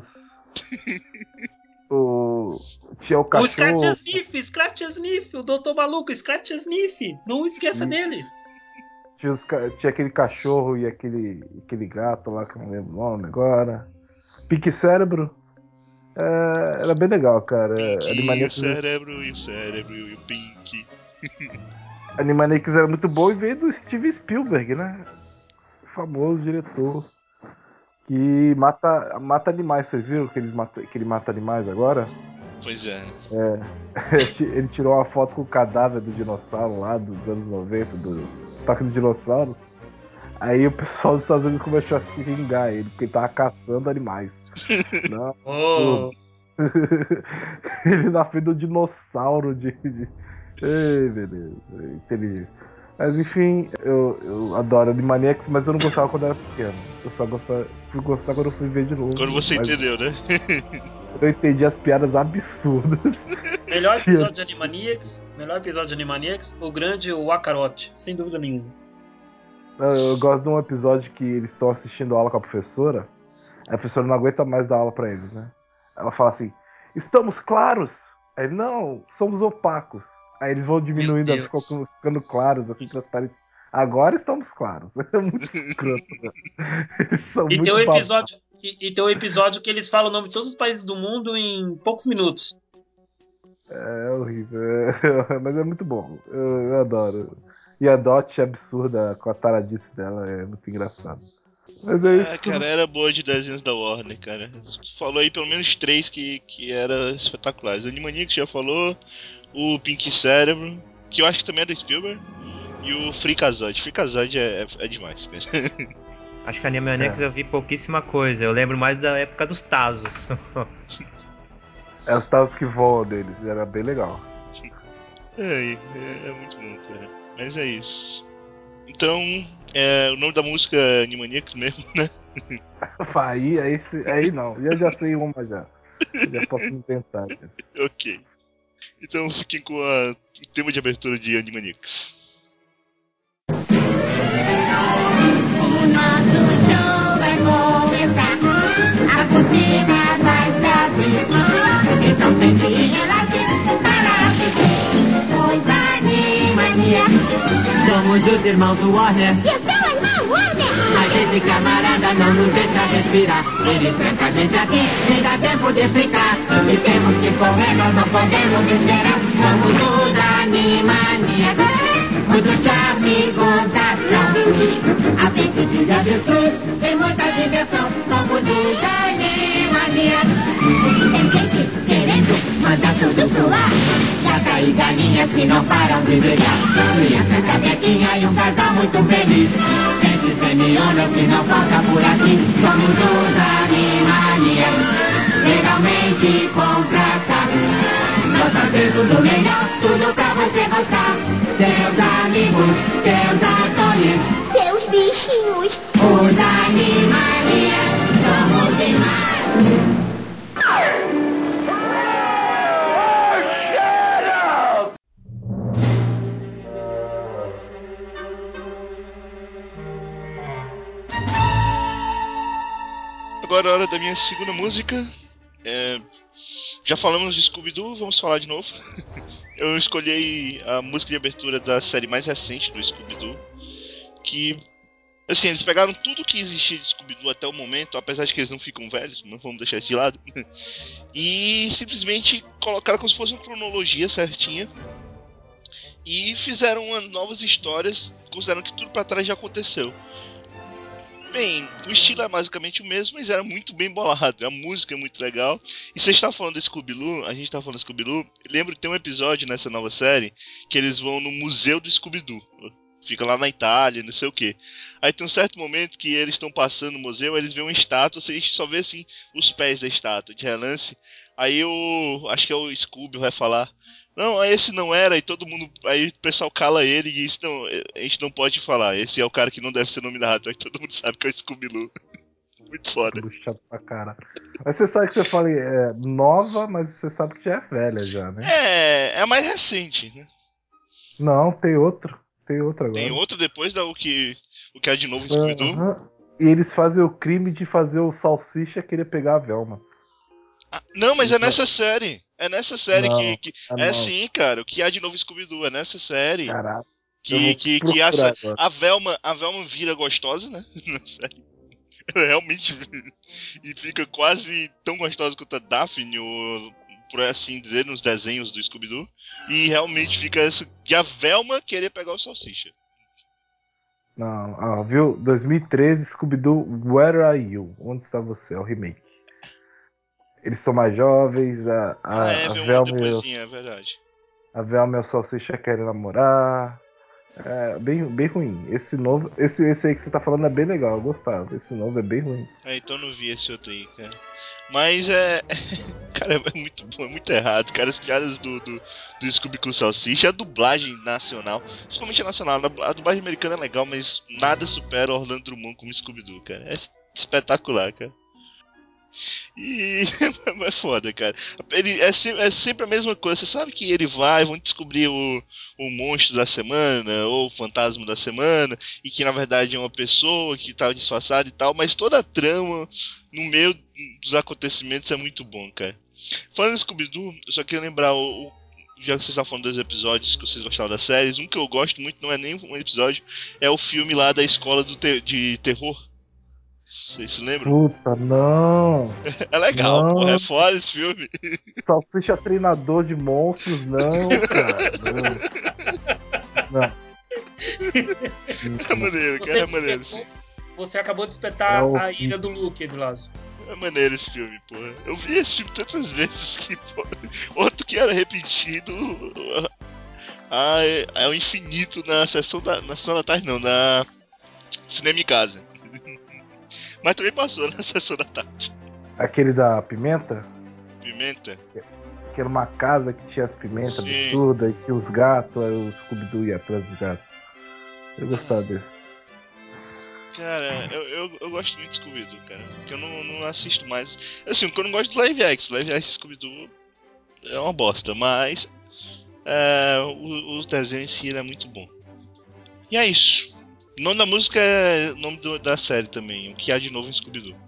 Tinha o cachorro. O Scratch Sniff, o Doutor Maluco, Scratch Sniff. Não esqueça dele. Tinha aquele cachorro e aquele gato lá, que eu não lembro o nome agora. Pink Cérebro. Era bem legal, cara. Animaniacs... e o cérebro e o Pink. Animaniacs era muito bom e veio do Steven Spielberg, né? O famoso diretor. Que mata animais. Vocês viram que ele mata animais agora? Pois é. Ele tirou uma foto com o cadáver do dinossauro lá dos anos 90, do Parque dos Dinossauros. Aí o pessoal dos Estados Unidos começou a xingar ele, porque ele tava caçando animais. Não. Oh. Ele na frente do dinossauro Ei, beleza. Inteligente. Mas enfim, eu adoro Animaniacs, mas eu não gostava quando era pequeno. Eu só fui gostar quando eu fui ver de novo. Quando você entendeu, né? Eu entendi as piadas absurdas. Melhor episódio de Animaniacs, o grande Wakarote, sem dúvida nenhuma. Eu gosto de um episódio que eles estão assistindo aula com a professora. A professora não aguenta mais dar aula pra eles, né? Ela fala assim: estamos claros? Aí, não, somos opacos. Aí eles vão diminuindo, ficando claros, assim, transparentes. Agora estamos claros. É muito escroto, né? Eles são E muito tem um episódio, e tem um episódio que eles falam o nome de todos os países do mundo em poucos minutos. É horrível. Mas é muito bom. Eu adoro. E a Dot absurda com a taradice dela é muito engraçado. Mas é isso. Cara, era boa de desenhos da Warner, cara. Tu falou aí pelo menos 3 que era espetaculares. O Animaniacs já falou, o Pink Cérebro, que eu acho que também é do Spielberg, e o Freakazoid. Freakazoid é demais, cara. Acho que a Animaniacs eu vi pouquíssima coisa. Eu lembro mais da época dos Tazos. É os Tazos que voam deles, era bem legal. É muito bom, cara. Mas é isso. Então, o nome da música é Animaniacs mesmo, né? Aí não, eu já sei uma já. Eu já posso inventar isso. Ok. Então fiquem com o tema de abertura de Animaniacs. O nosso show vai começar. A cortina vai se abrir. Então tem que relaxar para assistir os Animaniacs. Somos os irmãos do Warner. Eu sou a irmã Warner. Mas esse camarada não nos deixa respirar. Ele tranca a gente aqui, nem dá tempo de explicar. E temos que correr, nós não podemos esperar. Somos os Animaniacs. Muito charme e gozação. Apetite de avestruz, tem muita diversão. Somos os Animaniacs. Tem gente querendo Manda tudo pro ar. Gata e galinhas que não param de brigar. Criança cabequinha e um casal muito feliz. Gente semiona que não falta por aqui. Somos os Animaniacs, legalmente contratados. Nós fazemos o melhor, tudo pra você gostar. Seus amigos, seus atores, seus bichinhos. Os Animaniacs, somos demais. Agora é a hora da minha segunda música. Já falamos de Scooby-Doo, vamos falar de novo. Eu escolhi a música de abertura da série mais recente do Scooby-Doo. Que, assim, eles pegaram tudo que existia de Scooby-Doo até o momento, apesar de que eles não ficam velhos, não vamos deixar isso de lado. E simplesmente colocaram como se fosse uma cronologia certinha. E fizeram novas histórias, considerando que tudo pra trás já aconteceu. Bem, o estilo é basicamente o mesmo, mas era muito bem bolado. A música é muito legal. E você está falando do Scooby-Doo, a gente está falando do Scooby-Doo. Lembro que tem um episódio nessa nova série que eles vão no museu do Scooby-Doo. Fica lá na Itália, não sei o que. Aí tem um certo momento que eles estão passando no museu, eles veem uma estátua, você só vê assim os pés da estátua, de relance. Aí acho que é o Scooby vai falar: não, esse não era, e todo mundo. Aí o pessoal cala ele e diz: não, a gente não pode falar, esse é o cara que não deve ser nominado. Aí todo mundo sabe que é o Scooby-Doo. Muito foda. Chato pra cara. Mas você sabe que você fala nova, mas você sabe que já é velha já, né? É a mais recente, né? Não, tem outro. Tem outro agora. Tem outro depois o que é de novo em Scooby-Doo. E eles fazem o crime de fazer o Salsicha querer pegar a Velma. Não, mas é nessa série. É nessa série não, que sim, cara. O que há de novo Scooby-Doo é nessa série. Caraca. Que a Velma vira gostosa, né? Na série. Ela realmente e fica quase tão gostosa quanto a Daphne, ou por assim dizer, nos desenhos do Scooby-Doo. E realmente fica essa de a Velma querer pegar o Salsicha. Não, viu? 2013, Scooby-Doo, Where Are You? Onde está você? É o remake. Eles são mais jovens, a veio Velma depoisinha, é verdade. A Velma e o Salsicha querem namorar. É bem ruim. Esse novo. Esse aí que você tá falando é bem legal, eu gostava. Esse novo é bem ruim. Então eu não vi esse outro aí, cara. Mas cara, é muito bom, é muito errado, cara. As piadas do Scooby com Salsicha, a dublagem nacional, principalmente a nacional, a dublagem americana é legal, mas nada supera Orlando Drummond como Scooby-Doo, cara. É espetacular, cara. E é foda, cara. Ele é sempre a mesma coisa. Você sabe que ele vão descobrir o monstro da semana, ou o fantasma da semana, e que na verdade é uma pessoa que tá disfarçada e tal, mas toda a trama no meio dos acontecimentos é muito bom, cara. Falando em Scooby-Doo, eu só queria lembrar já que vocês estavam falando dos episódios que vocês gostavam das séries, um que eu gosto muito, não é nem um episódio, é o filme lá da escola de terror. Vocês se lembram? Puta, não! É legal, não. porra, é foda esse filme. Salsicha treinador de monstros, não, cara. Não. É maneiro, cara, é maneiro. Você acabou de espetar a ira do Luke, Evilásio. É maneiro esse filme, porra. Eu vi esse filme tantas vezes que, porra, outro que era repetido é o infinito na sessão da tarde, não, na Cinema em Casa. Mas também passou na sessão da tarde. Aquele da pimenta? Pimenta? Que era uma casa que tinha as pimentas absurdas e tinha os gatos, aí o Scooby-Doo ia atrás dos gatos. Eu gostava desse. Cara, eu gosto muito de Scooby-Doo, cara. Porque eu não assisto mais. Assim, porque eu não gosto de live action. Live action Scooby-Doo é uma bosta, mas o desenho em si é muito bom. E é isso. O nome da música é o nome da série também. O que há de novo em Scooby-Doo.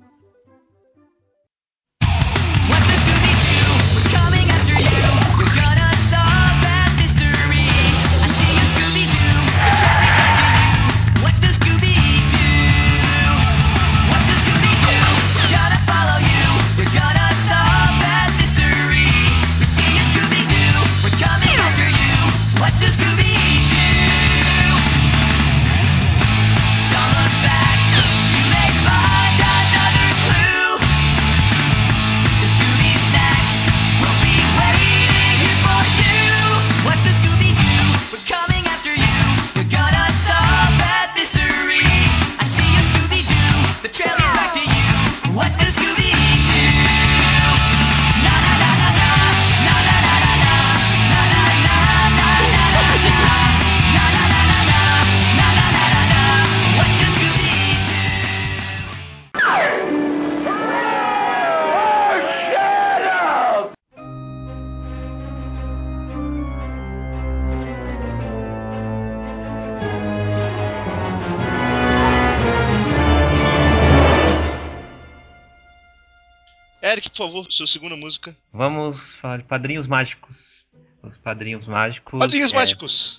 Eric, por favor, sua segunda música. Vamos falar de Padrinhos Mágicos. Os Padrinhos Mágicos. Padrinhos Mágicos!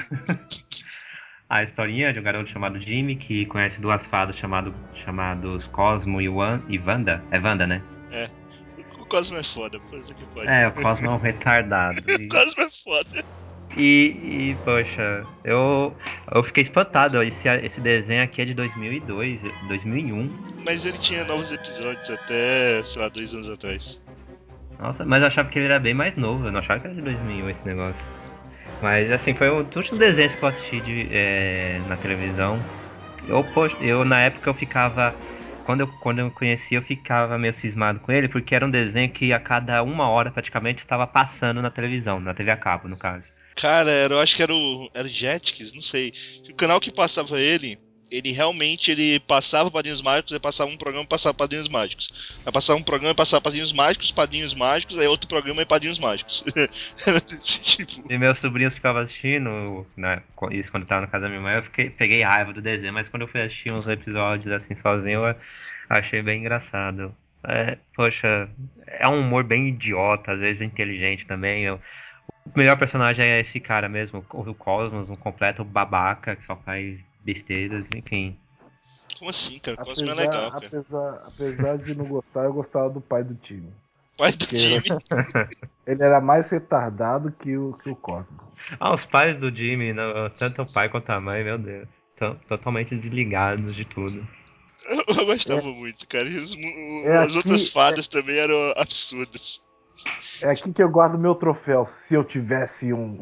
A historinha de um garoto chamado Jimmy que conhece duas fadas chamados Cosmo e Wanda. É Wanda, né? É. O Cosmo é foda, puta que pode. É, o Cosmo é um retardado. O Cosmo é foda. E poxa, eu fiquei espantado. Esse desenho aqui é de 2002, 2001. Mas ele tinha novos episódios até, sei lá, 2 anos atrás. Nossa, mas eu achava que ele era bem mais novo. Eu não achava que era de 2001 esse negócio. Mas assim, foi um dos últimos desenhos que eu assisti na televisão. Eu na época eu ficava... Quando eu conheci, eu ficava meio cismado com ele, porque era um desenho que a cada 1 hora praticamente estava passando na televisão, na TV a cabo, no caso. Cara, eu acho que era o Jetix, não sei. O canal que passava ele realmente passava Padrinhos Mágicos, aí passava um programa e passava Padrinhos Mágicos. Aí passava um programa e passava Padrinhos Mágicos, aí outro programa e Padrinhos Mágicos. Era desse tipo. E meus sobrinhos ficavam assistindo, né, isso quando eu tava na casa da minha mãe, peguei raiva do desenho, mas quando eu fui assistir uns episódios assim sozinho, eu achei bem engraçado. Poxa, é um humor bem idiota, às vezes inteligente também. O melhor personagem é esse cara mesmo, o Cosmos, um completo babaca que só faz besteiras, enfim. Como assim, cara? O Cosmo é legal, cara. Apesar de não gostar, eu gostava do pai do time. Pai do time? Ele era mais retardado que o Cosmo. Os pais do Jimmy, tanto o pai quanto a mãe, meu Deus, totalmente desligados de tudo. Eu gostava muito, cara. As outras fadas também eram absurdas. É aqui que eu guardo meu troféu, se eu tivesse um.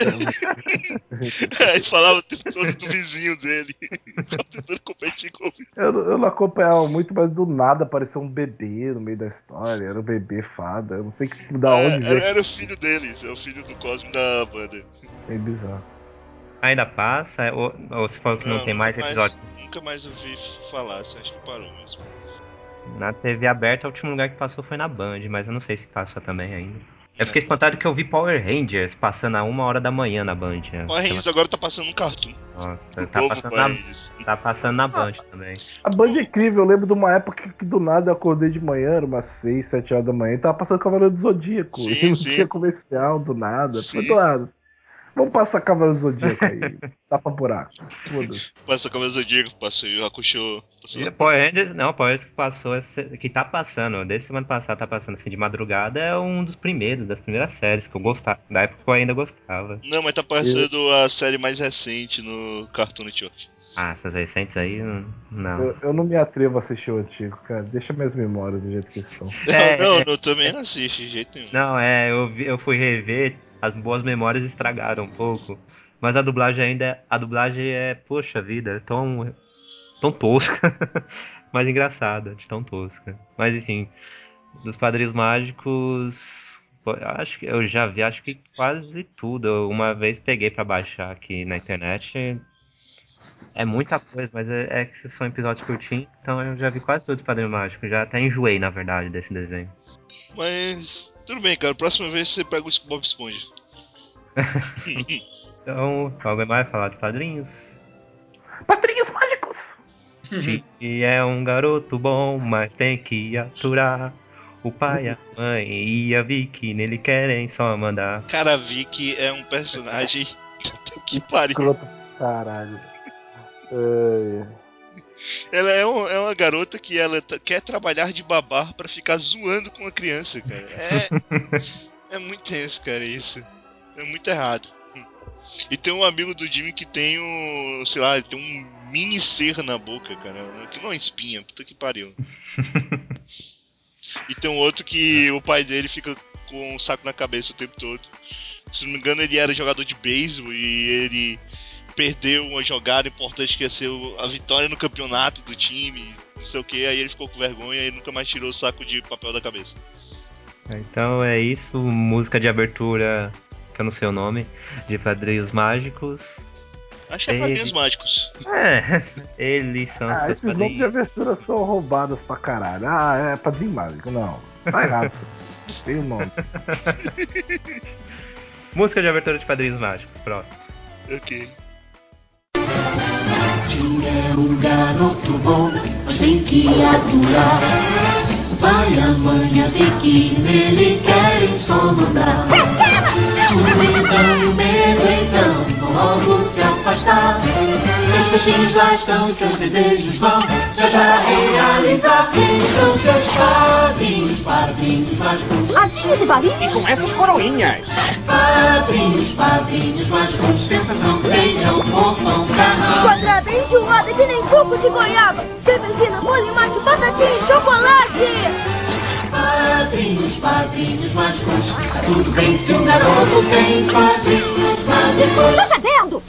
Aí falava o tempo todo do vizinho dele. Ficava tentando competir com o vizinho. Eu não acompanhava muito, mas do nada apareceu um bebê no meio da história. Era um bebê fada. Eu não sei da onde veio. Era o filho deles, é o filho do Cosmo da banda. É bizarro. Ainda passa? Ou você falou que não tem mais episódio? Nunca mais ouvi falar, acho que parou mesmo. Na TV aberta, o último lugar que passou foi na Band, mas eu não sei se passa também ainda. Eu fiquei espantado que eu vi Power Rangers passando a 1h da manhã na Band. Power Rangers agora tá passando no Cartoon. Nossa, tá passando na Band também. A Band é incrível, eu lembro de uma época que do nada eu acordei de manhã, era umas 6, 7 horas da manhã, e tava passando Cavaleiro do Zodíaco. Sim, e não sim. tinha comercial do nada. Foi do nada. Vamos passar Cavaleiro do Zodíaco aí. Dá pra buraco. Foda-se. Passa Cavaleiro do Zodíaco, passou o Hakusho. E Power Rangers, não, Power Rangers que passou, que tá passando, desde semana passada tá passando assim de madrugada, é um dos primeiros, das primeiras séries que eu gostava, da época que eu ainda gostava. Não, mas tá passando a série mais recente no Cartoon Network. Ah, essas recentes aí, não. Eu não me atrevo a assistir o antigo, cara. Deixa minhas memórias do jeito que estão. Eu também não assisto de jeito nenhum. Não, eu fui rever, as boas memórias estragaram um pouco, mas a dublagem é, poxa vida, é tão tosca, mas engraçada, de tão tosca. Mas enfim, dos Padrinhos Mágicos, acho que eu já vi, acho que quase tudo. Uma vez peguei pra baixar aqui na internet. É muita coisa, mas é que são episódios curtinhos, então eu já vi quase todos os Padrinhos Mágicos. Já até enjoei, na verdade, desse desenho. Mas tudo bem, cara. Próxima vez você pega o Bob Esponja. Então, alguém vai falar de padrinhos? Padrinhos Mágicos! E é um garoto bom, mas tem que aturar. O pai, a mãe e a Vicky nele querem só mandar. Cara, a Vicky é um personagem que pariu. Caralho. Ela é uma garota que ela quer trabalhar de babá pra ficar zoando com a criança, cara. É muito tenso, cara, isso. É muito errado. E tem um amigo do Jimmy que tem sei lá, tem um mini ser na boca, cara. Que não é espinha, puta que pariu. E tem um outro que o pai dele fica com um saco na cabeça o tempo todo. Se não me engano, ele era jogador de beisebol e ele perdeu uma jogada importante que ia ser a vitória no campeonato do time, não sei o que, aí ele ficou com vergonha e nunca mais tirou o saco de papel da cabeça. Então é isso, música de abertura, que eu não sei o nome, de Padrinhos Mágicos. Acho que é Padrinhos Mágicos. Eles são seus esses nomes de abertura são roubados pra caralho. É Padrinho Mágico, não. Tá errado isso. Tem o nome. Música de abertura de Padrinhos Mágicos, próximo. Ok. Jim é um garoto bom, mas tem que aturar. O pai, a mãe, a Vicky nele querem só mandar. Escuridão e o medo então vão logo se afastar. Seus peixinhos lá estão e seus desejos vão já realizar. Quem são seus padrinhos, padrinhos mágicos? Asinhos e varinhos? E com essas coroinhas? Padrinhos, padrinhos mágicos. Sensação, beijão, mormão, carrão. Quadrada enjoada que nem suco de goiaba. Cervejina, molho, mate, batatinha e chocolate. Padrinhos, padrinhos mágicos. Tudo bem se um garoto tem padrinhos mágicos. Tá sabendo?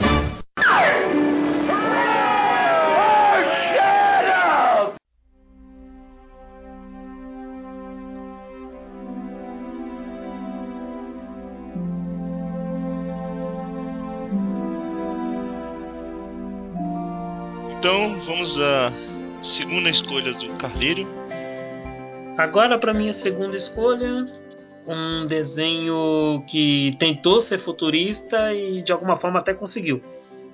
Então vamos à segunda escolha do Carleiro. Agora para minha segunda escolha, um desenho que tentou ser futurista e de alguma forma até conseguiu.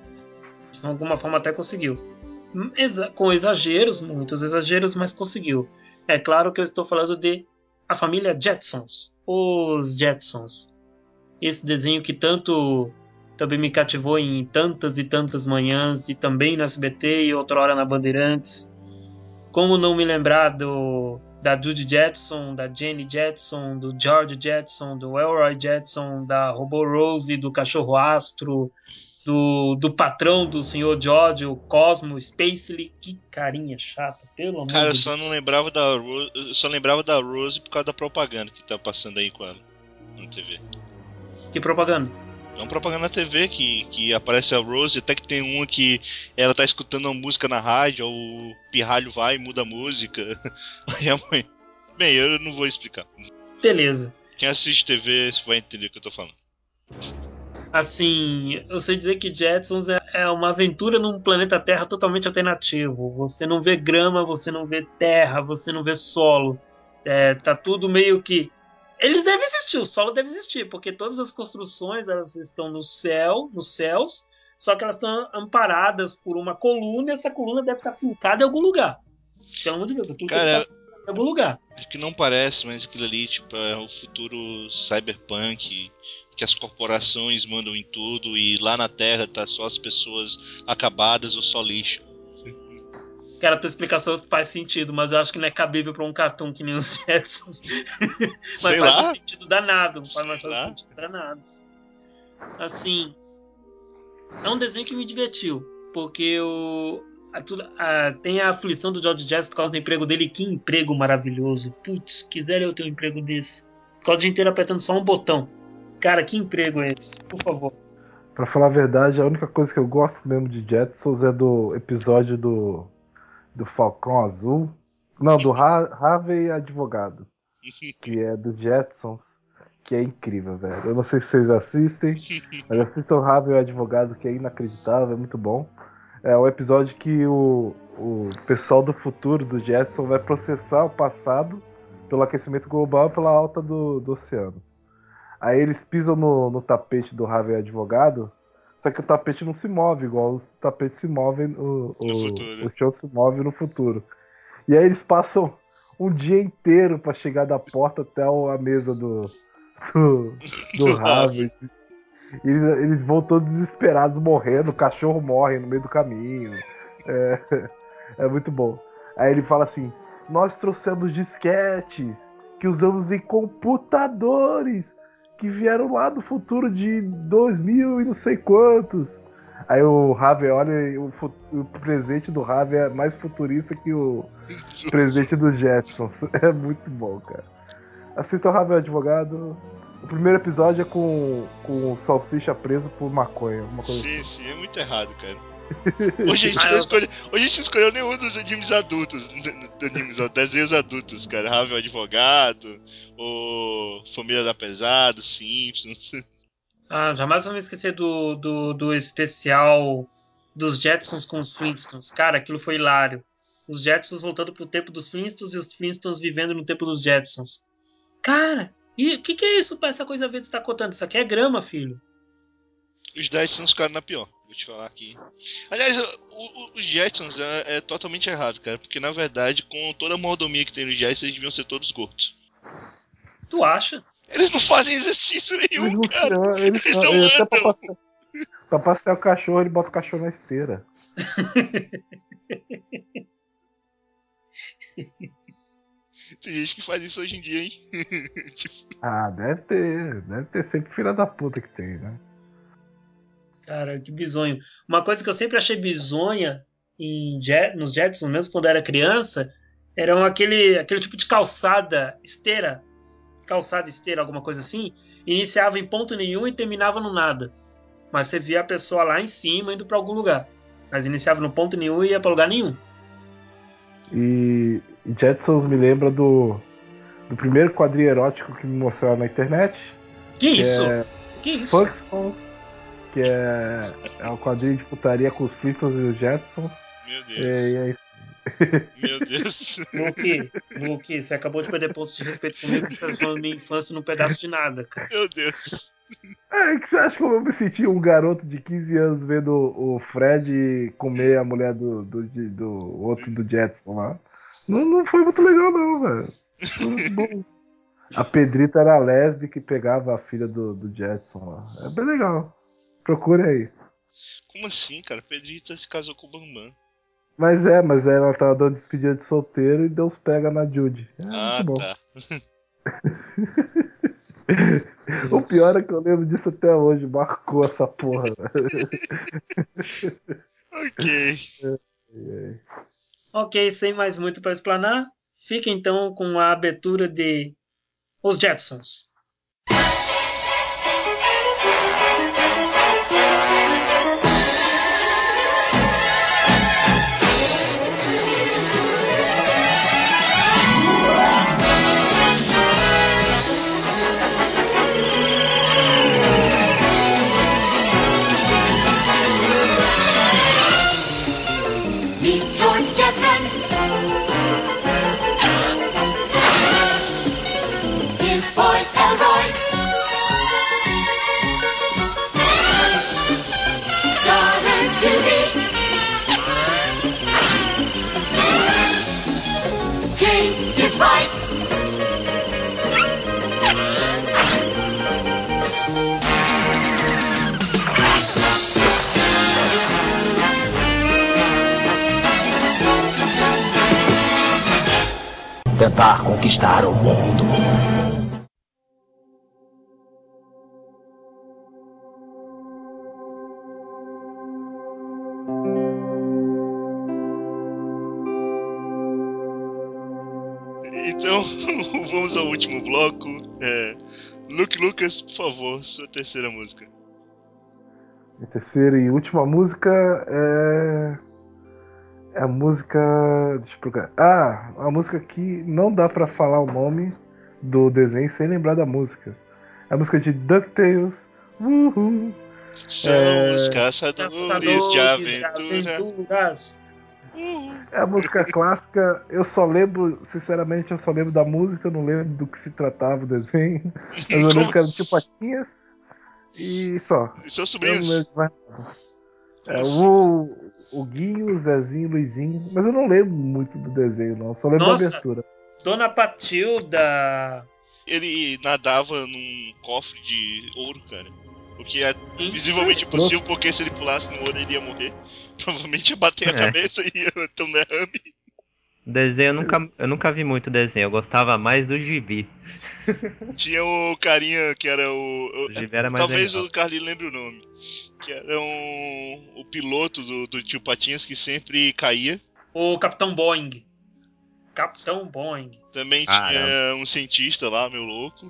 Com exageros, muitos exageros, mas conseguiu. É claro que eu estou falando de A Família Jetsons, os Jetsons. Esse desenho que tanto também me cativou em tantas e tantas manhãs, e também no SBT e outrora na Bandeirantes. Como não me lembrar da Judy Jetson, da Jenny Jetson, do George Jetson, do Elroy Jetson, da Robô Rose, do Cachorro Astro, do patrão do Sr. George, o Cosmo Spacely. Que carinha chata, pelo amor Cara, eu de só Deus. não lembrava da Rose, eu só lembrava da Rose por causa da propaganda que tá passando aí com ela. na TV. Que propaganda? É uma propaganda na TV que aparece a Rose, até que tem uma que ela tá escutando uma música na rádio, o pirralho vai e muda a música. Aí a mãe... Bem, eu não vou explicar. Beleza. Quem assiste TV vai entender o que eu tô falando. Assim, eu sei dizer que Jetsons é uma aventura num planeta Terra totalmente alternativo. Você não vê grama, você não vê terra, você não vê solo. Tá tudo meio que... Eles devem existir, o solo deve existir, porque todas as construções elas estão no céu, nos céus, só que elas estão amparadas por uma coluna, e essa coluna deve estar fincada em algum lugar. Pelo amor de Deus, aquilo tem que estar em algum lugar. É que não parece, mas aquilo ali tipo, é o futuro cyberpunk, que as corporações mandam em tudo e lá na Terra tá só as pessoas acabadas ou só lixo. Cara, a tua explicação faz sentido, mas eu acho que não é cabível pra um cartoon que nem os Jetsons. Mas Sei faz lá. um sentido danado. Mas faz um lá. sentido danado. Assim, é um desenho que me divertiu, porque tem a aflição do George Jazz por causa do emprego dele. Que emprego maravilhoso. Putz, quiser eu ter um emprego desse. Ficar o dia inteiro apertando só um botão. Cara, que emprego é esse? Por favor. Pra falar a verdade, a única coisa que eu gosto mesmo de Jetsons é do episódio do Falcão Azul. Não, do Harvey Advogado. Que é dos Jetsons. Que é incrível, velho. Eu não sei se vocês assistem, mas assistam Harvey Advogado, que é inacreditável, é muito bom. É um episódio que o pessoal do futuro do Jetson vai processar o passado pelo aquecimento global e pela alta do oceano. Aí eles pisam no tapete do Harvey Advogado, só que o tapete não se move igual os tapetes se movem, o chão se move no futuro. E aí eles passam um dia inteiro pra chegar da porta até a mesa do Harvey. Eles vão todos desesperados morrendo, o cachorro morre no meio do caminho. É muito bom. Aí ele fala assim: nós trouxemos disquetes que usamos em computadores que vieram lá do futuro de 2000 e não sei quantos. Aí o Harvey olha e o presente do Harvey é mais futurista que o presente do Jetsons. É muito bom, cara. Assista o Harvey Advogado. O primeiro episódio é com o Salsicha preso por maconha. Sim, é muito errado, cara. Hoje a gente escolheu nenhum dos animes adultos, desenhos adultos, cara. Harvey Advogado, o Família da Pesada, Simpsons. Jamais vou me esquecer do especial dos Jetsons com os Flintstones. Cara, aquilo foi hilário. Os Jetsons voltando pro tempo dos Flintstones e os Flintstones vivendo no tempo dos Jetsons. Cara, e o que é isso pra essa coisa verde que você tá contando? Isso aqui é grama, filho. Os Jetsons ficaram na pior, vou te falar aqui. Aliás, os Jetsons é totalmente errado, cara, porque na verdade, com toda a mordomia que tem nos Jetsons, eles deviam ser todos gordos. Tu acha? Eles não fazem exercício nenhum, cara. Eles não até andam. Pra passear o cachorro, ele bota o cachorro na esteira. Tem gente que faz isso hoje em dia, hein? Ah, deve ter sempre filha da puta que tem, né? Cara, que bizonho. Uma coisa que eu sempre achei bizonha nos Jetsons, mesmo quando eu era criança, eram aquele tipo de calçada esteira, alguma coisa assim, iniciava em ponto nenhum e terminava no nada. Mas você via a pessoa lá em cima indo pra algum lugar. Mas iniciava no ponto nenhum e ia pra lugar nenhum. E Jetsons me lembra do primeiro quadrinho erótico que me mostraram na internet. Que isso? Que isso? Funkstones, que é um quadrinho de putaria com os Flintstones e os Jetsons. Meu Deus. É isso. Meu Deus. Luke, você acabou de perder pontos de respeito comigo, você transformou minha infância num pedaço de nada, cara. Meu Deus. Que você acha como eu me senti um garoto de 15 anos vendo o Fred comer a mulher do outro do Jetson lá? Não foi muito legal, não, velho. Foi muito bom. A Pedrita era lésbica e pegava a filha do Jetson lá. É bem legal. Procure aí. Como assim, cara? Pedrita se casou com o Bambam. Mas ela tava dando despedida de solteiro e Deus pega na Judy. Muito bom. Tá. O pior é que eu lembro disso até hoje, marcou essa porra. Ok. Ok, sem mais muito para explanar, fica então com a abertura de Os Jetsons. Meet George Jetson. His boy Elroy. Daughter Judy. Jane, his wife. Tentar conquistar o mundo. Então, vamos ao último bloco. Luke Lucas, por favor, sua terceira música. Minha terceira e última música é a música. Deixa eu procurar. A música que não dá pra falar o nome do desenho sem lembrar da música. É a música de DuckTales. Uhul. São os caçadores de aventuras. É a música clássica. Eu só lembro, sinceramente, eu só lembro da música, eu não lembro do que se tratava o desenho. Mas eu lembro que era Tio Patinhas e só. E seus Eu não sobrinhos? lembro mais nada. O Guinho, o Zezinho, o Luizinho. Mas eu não lembro muito do desenho, não. Só lembro da abertura. Dona Patilda. Ele nadava num cofre de ouro, cara. O que é visivelmente impossível, porque se ele pulasse no ouro ele ia morrer. Provavelmente ia bater a cabeça e ia ter um derrame. Desenho eu nunca vi muito desenho, eu gostava mais do gibi. Tinha o carinha que era o gibi era mais talvez legal. o Carlinhos lembre o nome. Que era o piloto do Tio Patinhas que sempre caía. O Capitão Boeing. Capitão Boeing. Também tinha um cientista lá, meu louco.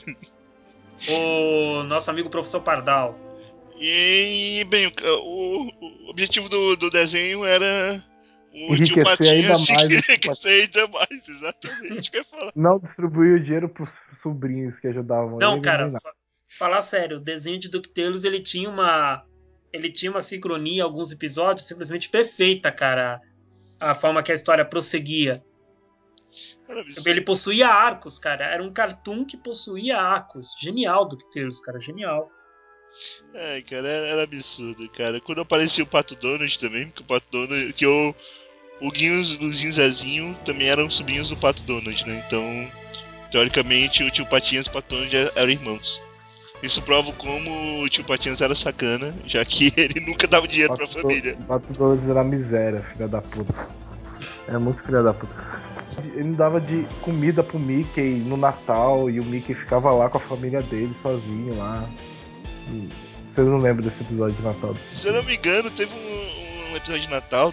O nosso amigo Professor Pardal. E, bem, o objetivo do desenho era o Tio Enriquecer ainda Patinhas mais. Enriquecer ainda mais, exatamente o que eu ia falar. Não distribuir o dinheiro pros sobrinhos que ajudavam Não, ele. cara, falar sério, o desenho de DuckTales, ele tinha uma sincronia, alguns episódios, simplesmente perfeita, cara. A forma que a história prosseguia. Ele possuía arcos, cara. Era um cartoon que possuía arcos. Genial, DuckTales, cara. Genial. Cara, era absurdo, cara. Quando aparecia o Pato Donald também, porque o Pato Donald... Que o Guinho e o Luzinho Zezinho também eram sobrinhos do Pato Donald, né? Então, teoricamente, o Tio Patinhas e o Pato Donald eram irmãos. Isso prova como o Tio Patinhas era sacana, já que ele nunca dava dinheiro pra família. O Pato Donald era miséria, filha da puta. É muito filha da puta. Ele dava de comida pro Mickey no Natal e o Mickey ficava lá com a família dele sozinho lá. Vocês não lembram desse episódio de Natal? Se eu não me engano, teve um episódio de Natal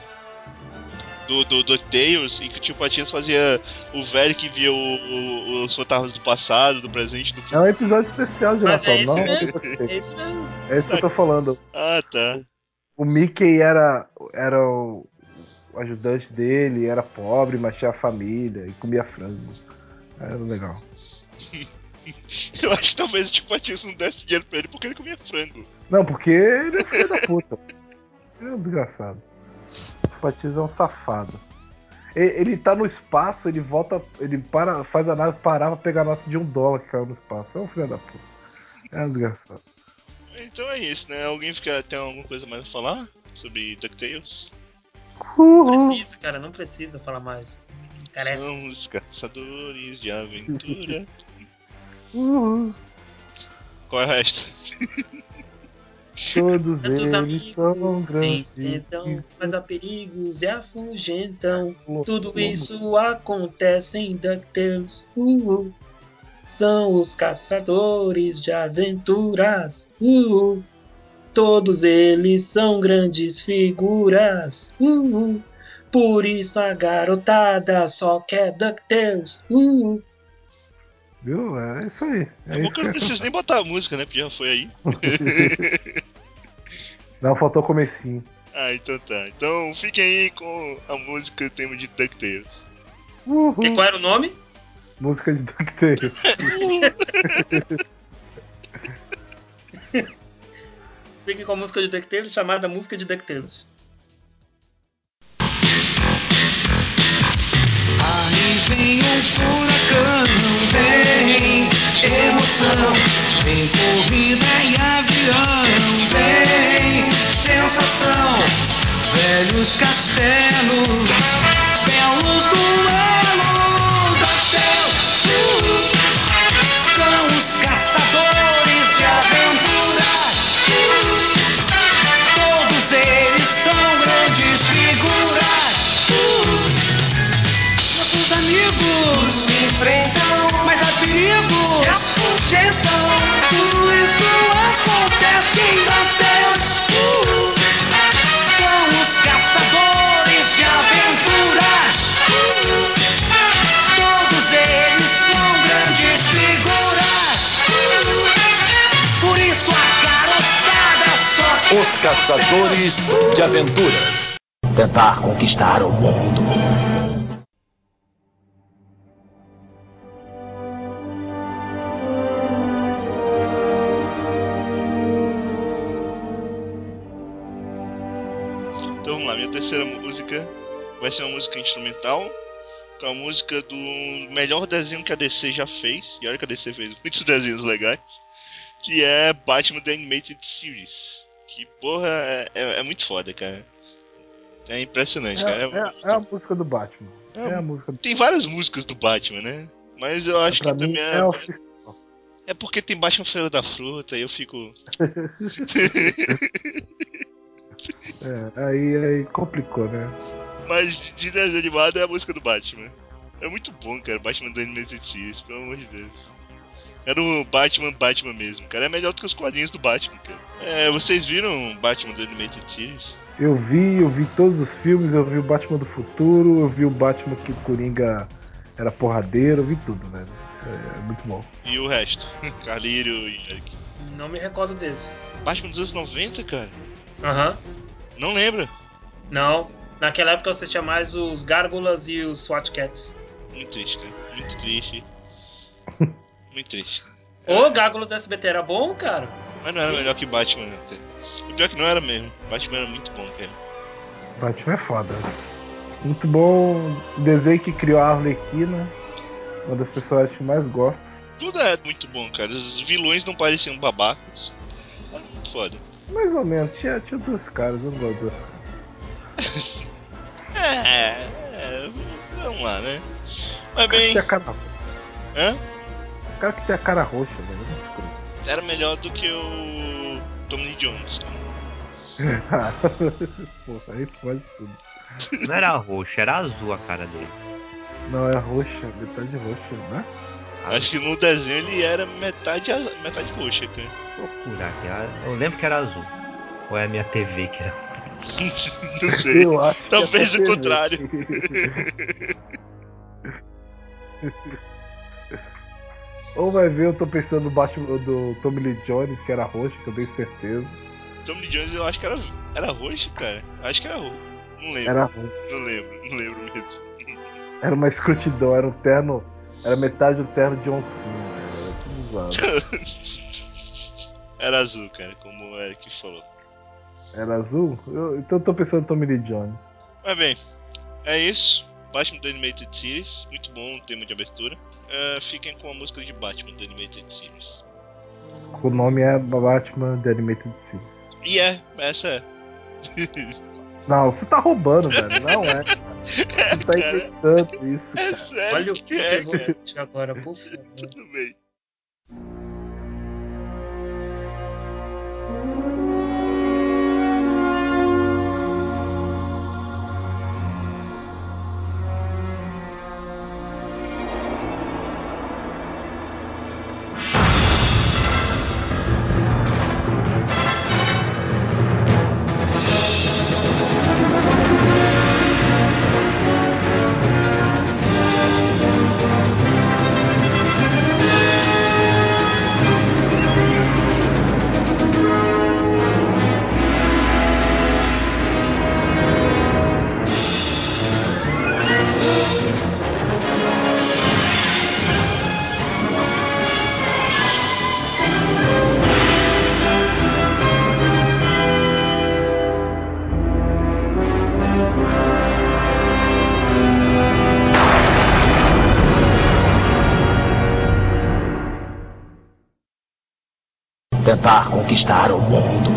do DuckTales em que o Tio Patinhas fazia o velho que via os fantasmas do passado, do presente, do futuro. É um episódio especial de Natal, esse não? mesmo, é esse mesmo. É isso que eu tô falando. Ah, tá. O Mickey era o ajudante dele, era pobre, mas tinha família e comia frango. Era legal. Eu acho que talvez o Tio Patinhas não desse dinheiro pra ele porque ele comia frango. Não, porque ele é um filho da puta. Ele é um desgraçado. O Patinhas é um safado. Ele tá no espaço, ele volta, ele faz a nave parar pra pegar a nota de $1 que caiu no espaço. É um filho da puta. É um desgraçado. Então é isso, né? Alguém tem alguma coisa mais a falar sobre DuckTales? Não precisa, cara, não precisa falar mais. Carece. São os caçadores de aventura. Qual é o resto? Todos Tantos eles são grandes. enfrentam, mas há perigos e afugentam. Tudo isso acontece em DuckTales. São os caçadores de aventuras. Todos eles são grandes figuras. Por isso a garotada só quer DuckTales. Viu? É isso aí. É bom que eu não preciso nem botar a música, né? Porque já foi aí. Não, faltou o comecinho. Ah, então tá. Então fiquem aí com a música tema de DuckTales. Qual era o nome? Música de DuckTales. Fiquem com a música de DuckTales chamada Música de DuckTales. vem um furacão, vem emoção, vem corrida e avião, vem sensação, velhos castelos, belos duelos até são os caçadores de aventuras, todos eles são grandes figuras. Nossos amigos se enfrentam, mas há perigos e a sujeição. Tudo isso acontece em Dantes. São os caçadores de aventuras. Todos eles são grandes figuras. Por isso a garotada só. Os Caçadores de Aventuras. Tentar conquistar o mundo. Então vamos lá, minha terceira música vai ser uma música instrumental, que é uma música do melhor desenho que a DC já fez, e olha que a DC fez muitos desenhos legais, que é Batman The Animated Series. Que porra, é muito foda, cara. É impressionante, cara. É a música do Batman. É a música do... Tem várias músicas do Batman, né? Mas eu acho pra que mim também é oficial. É porque tem Batman Feira da Fruta e eu fico... aí complicou, né? Mas de desenho animado é a música do Batman. É muito bom, cara, Batman The Animated Series, pelo amor de Deus. Era o Batman mesmo, cara. É melhor do que os quadrinhos do Batman, cara. Vocês viram Batman The Animated Series? Eu vi todos os filmes, eu vi o Batman do Futuro, eu vi o Batman que o Coringa era porradeiro, eu vi tudo, velho. É muito bom. E o resto? Carlírio e Eric. Não me recordo desse. Batman dos anos 90, cara? Aham. Não lembra? Não. Naquela época eu assistia mais os Gárgulas e os SWAT Cats. Muito triste, cara. Muito triste. Muito triste. Ô, Gárgulas do SBT era bom, cara? Mas não era melhor que Batman, não, cara. O pior é que não era mesmo. Batman era muito bom, cara. Batman é foda. Muito bom. Desenho que criou a Arlequina. Uma das personagens que mais gosto. Tudo é muito bom, cara. Os vilões não pareciam babacos. Era muito foda. Mais ou menos. Tinha duas caras. Eu não gosto de duas caras. Vamos lá, né? Mas bem... Tinha cara roxa. Hã? O cara que tem a cara roxa, velho. Não se curte. Era melhor do que o Tommy Lee Jones. Porra, aí pode tudo. Não era roxo, era azul a cara dele. Não, é roxa, metade roxa, né? Acho que no desenho ele era metade roxa, cara. Vou procurar aqui. Eu lembro que era azul. Ou é a minha TV que era? Não sei. Eu acho Talvez que o contrário. Ou vai ver, eu tô pensando no Batman do Tommy Lee Jones, que era roxo, que eu tenho certeza. Tommy Lee Jones eu acho que era roxo, cara. Acho que era roxo. Não lembro. Era roxo. Não lembro mesmo. Era uma escrotidão, era um terno. Era metade do terno de oncinha, era tudo usado. Era azul, cara, como o Eric falou. Era azul? Então eu tô pensando no Tommy Lee Jones. Mas bem, é isso. Batman The Animated Series. Muito bom o tema de abertura. Fiquem com a música de Batman The Animated Series. O nome é Batman The Animated Series. E essa é. Não, você tá roubando, velho. Não é. Você tá inventando isso, cara. Sério. Olha o que vocês vão discutir agora, por favor. Tudo bem. tentar conquistar o mundo.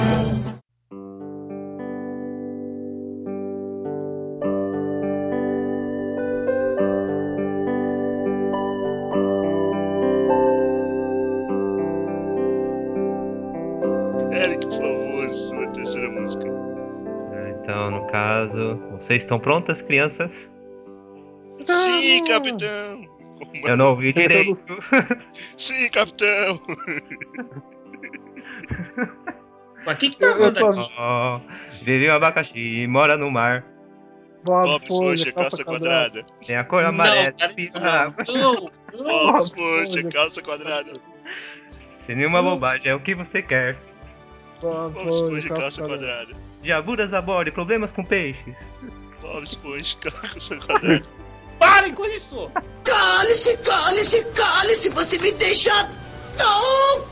Eric, por favor, sua terceira música. Então, no caso, vocês estão prontas, crianças? Sim, capitão! Eu não ouvi direito. Sim, capitão! Mas o que tá rolando aqui? Oh, vive o abacaxi, mora no mar. Bob Esponja, calça quadrada. Tem a cor amarela. Não, cara, isso não. Bob Esponja, calça quadrada. Sem nenhuma bobagem, é o que você quer. Bob Esponja, calça quadrada. Diaburas a bordo e problemas com peixes. Bob Esponja, calça quadrada. Parem com isso! Cale-se, cale-se, cale-se, você me deixa... Não!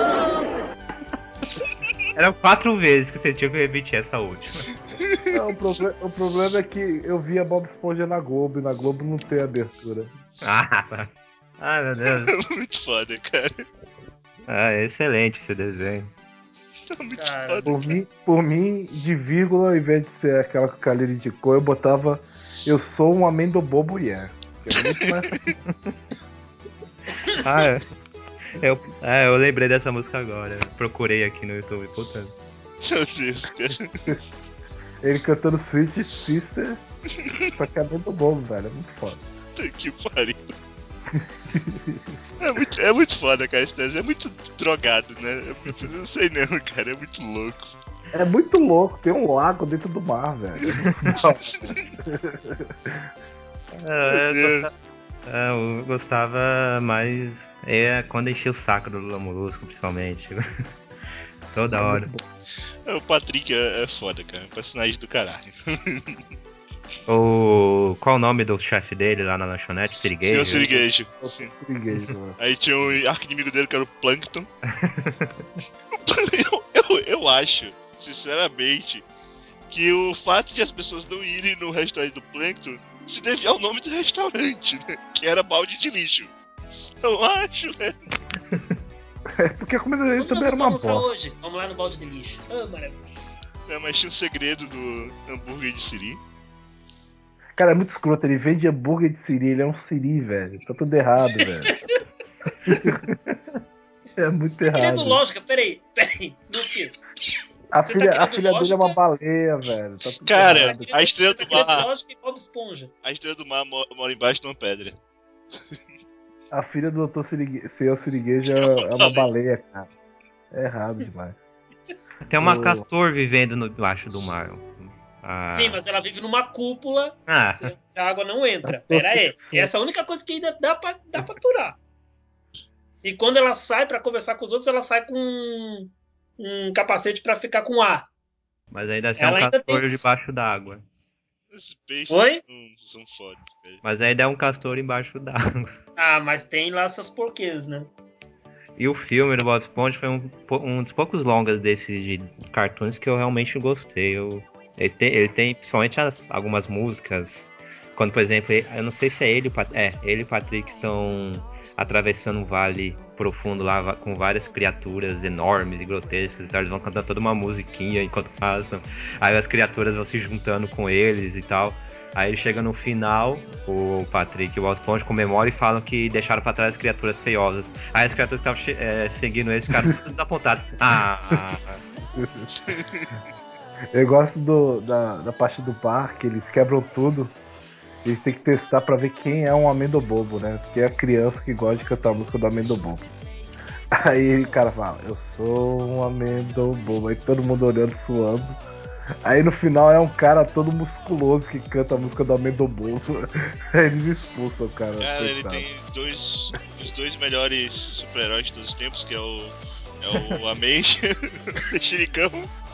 Eram 4 vezes que você tinha que repetir essa última. Não, o problema é que eu via Bob Esponja na Globo e na Globo não tem abertura. Ai, meu Deus. Muito foda, cara. É excelente esse desenho. Muito foda, Por mim, de vírgula, ao invés de ser aquela que o Kalil indicou, eu botava eu sou um amendo bobo yeah. Que é muito mais... Eu lembrei dessa música agora. Procurei aqui no YouTube, portanto. Meu Deus, cara. Ele cantando Sweet Sister, só que amendo bobo, velho. É muito foda. Que pariu. É muito foda, cara, esse desenho. É muito drogado, né? Não sei não, cara. É muito louco. É muito louco. Tem um lago dentro do mar, velho. É muito eu gostava mais quando enchia o saco do Lula Molusco, principalmente. Toda hora. O Patrick é foda, cara. Personagem do caralho. Qual o nome do chefe dele lá na lanchonete? Sirigueijo? Senhor Sirigueijo. Aí tinha um arqui-inimigo dele que era o Plankton. eu acho, sinceramente, que o fato de as pessoas não irem no restaurante do Plankton se devia ao nome do restaurante, né? Que era balde de lixo. Eu acho, né? É porque a comida dele também era uma bosta. Hoje? Vamos lá no balde de lixo. Maravilha. Mas tinha um segredo do hambúrguer de siri. Cara, é muito escroto. Ele vende hambúrguer de siri. Ele é um siri, velho. Tá tudo errado, velho. É muito errado. Querendo lógica, peraí. Luke. A filha dele é uma baleia, velho. Tá tudo errado. A estrela do mar. Lógica e Bob Esponja. A estrela do mar mora embaixo de uma pedra. A filha do Dr. Senhor Sirigueijo é uma baleia, cara. É errado demais. Tem uma castor vivendo debaixo do mar. Sim, mas ela vive numa cúpula. A água não entra. Pera aí. Essa é a única coisa que ainda dá pra aturar. E quando ela sai pra conversar com os outros, ela sai com um capacete pra ficar com ar. Mas ainda assim é um castor debaixo d'água. Esses peixes são foda. Mas ainda é um castor embaixo d'água. Mas tem lá essas porquês, né? E o filme do Bob Esponja foi um dos poucos longas desses de cartoons que eu realmente gostei. Ele tem principalmente algumas músicas. Quando, por exemplo, eu não sei se é ele e o Patrick estão atravessando um vale profundo lá com várias criaturas enormes e grotescas e tal. Eles vão cantando toda uma musiquinha enquanto passam. Aí as criaturas vão se juntando com eles e tal. Aí chega no final, o Patrick e o Bob Esponja comemoram e falam que deixaram pra trás as criaturas feiosas. Aí as criaturas que estavam seguindo eles ficaram todas desapontadas. Eu gosto da parte do parque, eles quebram tudo. Eles têm que testar pra ver quem é um amendo bobo, né? Porque é a criança que gosta de cantar a música do amendo bobo. Aí o cara fala, eu sou um amendo bobo. Aí todo mundo olhando, suando. Aí no final é um cara todo musculoso que canta a música do amendo bobo. Aí eles expulsam o cara. Cara, ele tem os dois melhores super-heróis de todos os tempos, que é o Ameixa, o Mexericão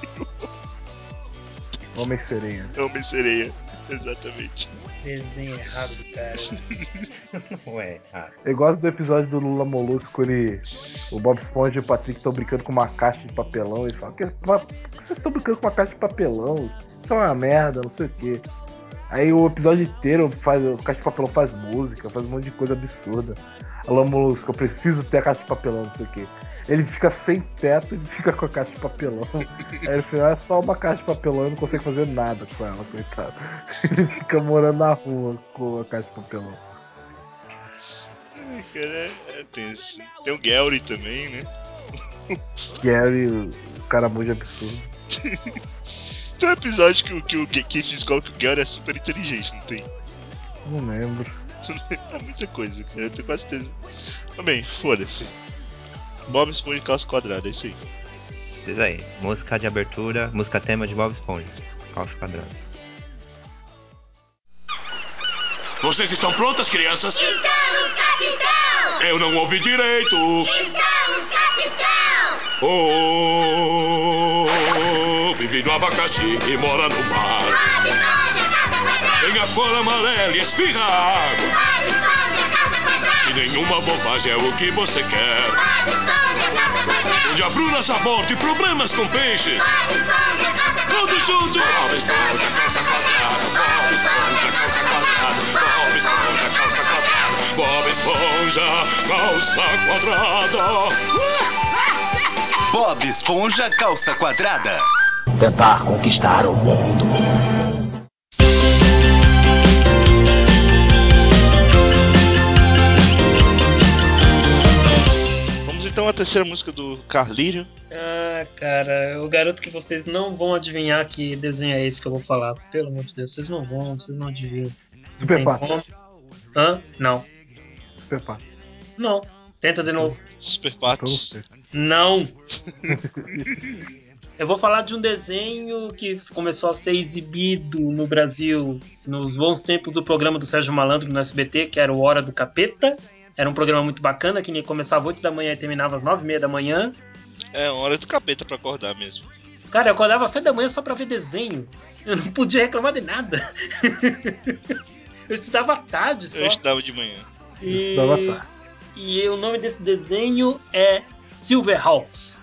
e o Homem-Sereia. Homem-Sereia, exatamente. Desenho errado do cara. Não é errado. Eu gosto do episódio do Lula Molusco, o Bob Esponja e o Patrick estão brincando com uma caixa de papelão. Ele fala, por que vocês estão brincando com uma caixa de papelão? Isso é uma merda, não sei o quê. Aí o episódio inteiro o caixa de papelão faz música, faz um monte de coisa absurda. A Lula Molusco, eu preciso ter a caixa de papelão, não sei o quê. Ele fica sem teto e fica com a caixa de papelão. Aí no final é só uma caixa de papelão e não consegue fazer nada com ela, coitado. Ele fica morando na rua com a caixa de papelão. Ai, cara, é tenso. Tem o Gary também, né? Gary, o caramujo absurdo. Tem um episódio que o Keith descobre que o Gary é super inteligente, não tem? Não lembro. É muita coisa, cara, eu tenho quase certeza. Mas bem, foda-se. Bob Esponja de calça quadrada, é isso aí. Isso aí. Música de abertura, música tema de Bob Esponja. Calça quadrada. Vocês estão prontas, crianças? Estamos, capitão! Eu não ouvi direito. Estamos, capitão! Vive no abacaxi e mora no mar. Bob Esponja, calça quadrada! Tem a cor amarela e espirra. Bob Esponja, calça quadrada! E nenhuma bobagem é o que você quer. Bob Esponja, calça quadrada! Onde abruras a bordo e problemas com peixes. Bob Esponja, calça quadrada! Todos juntos! Bob Esponja, calça quadrada. Bob Esponja, calça quadrada. Bob Esponja, calça quadrada. Bob Esponja, calça quadrada. Bob Esponja, calça quadrada. Tentar conquistar o mundo. Vamos então à terceira música do Carlírio. Ah, cara, eu garanto que vocês não vão adivinhar que desenho é esse que eu vou falar. Pelo amor de Deus, vocês não adivinham. Não Super tem Pato. como. Hã? Não. Super Pato. Não. Tenta de novo. Super Pato. Não. Eu vou falar de um desenho que começou a ser exibido no Brasil nos bons tempos do programa do Sérgio Malandro no SBT, que era o Hora do Capeta. Era um programa muito bacana, que começava às 8 da manhã e terminava às 9h30 da manhã. É hora do capeta pra acordar mesmo. Cara, eu acordava às 7 da manhã só pra ver desenho. Eu não podia reclamar de nada. Eu estudava à tarde só. Eu estudava de manhã. E o nome desse desenho é Silverhawks.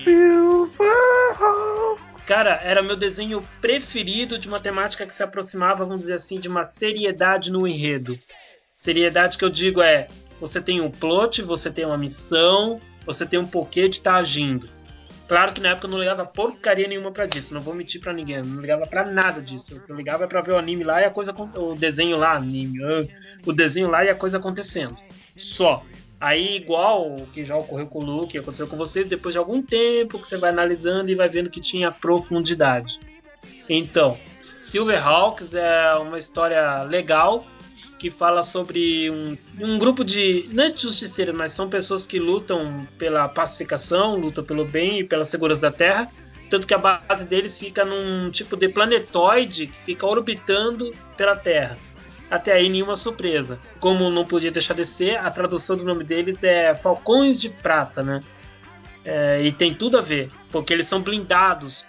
Cara, era meu desenho preferido de uma temática que se aproximava, vamos dizer assim, de uma seriedade no enredo. Seriedade que eu digo é: você tem um plot, você tem uma missão, você tem um porquê de estar agindo. Claro que na época eu não ligava porcaria nenhuma pra disso, não vou mentir pra ninguém, eu não ligava pra nada disso. Eu ligava pra ver o anime lá e a coisa, o desenho lá, o desenho lá e a coisa acontecendo. Só. Aí, igual o que já ocorreu com o Luke, aconteceu com vocês, depois de algum tempo que você vai analisando e vai vendo que tinha profundidade. Então, Silverhawks é uma história legal que fala sobre um grupo de, não é de justiceiros, mas são pessoas que lutam pela pacificação, lutam pelo bem e pela segurança da Terra, tanto que a base deles fica num tipo de planetoide que fica orbitando pela Terra. Até aí nenhuma surpresa. Como não podia deixar de ser, a tradução do nome deles é Falcões de Prata, né? E tem tudo a ver, porque eles são blindados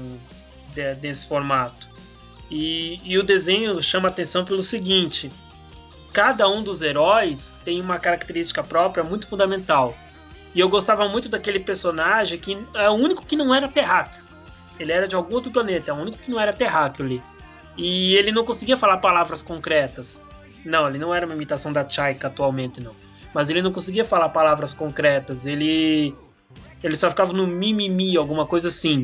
desse formato. E o desenho chama atenção pelo seguinte: cada um dos heróis tem uma característica própria muito fundamental. E eu gostava muito daquele personagem que é o único que não era terráqueo. Ele era de algum outro planeta, é o único que não era terráqueo ali. E ele não conseguia falar palavras concretas. Não, ele não era uma imitação da Chaika atualmente, não. Mas ele não conseguia falar palavras concretas. Ele só ficava no mimimi, alguma coisa assim.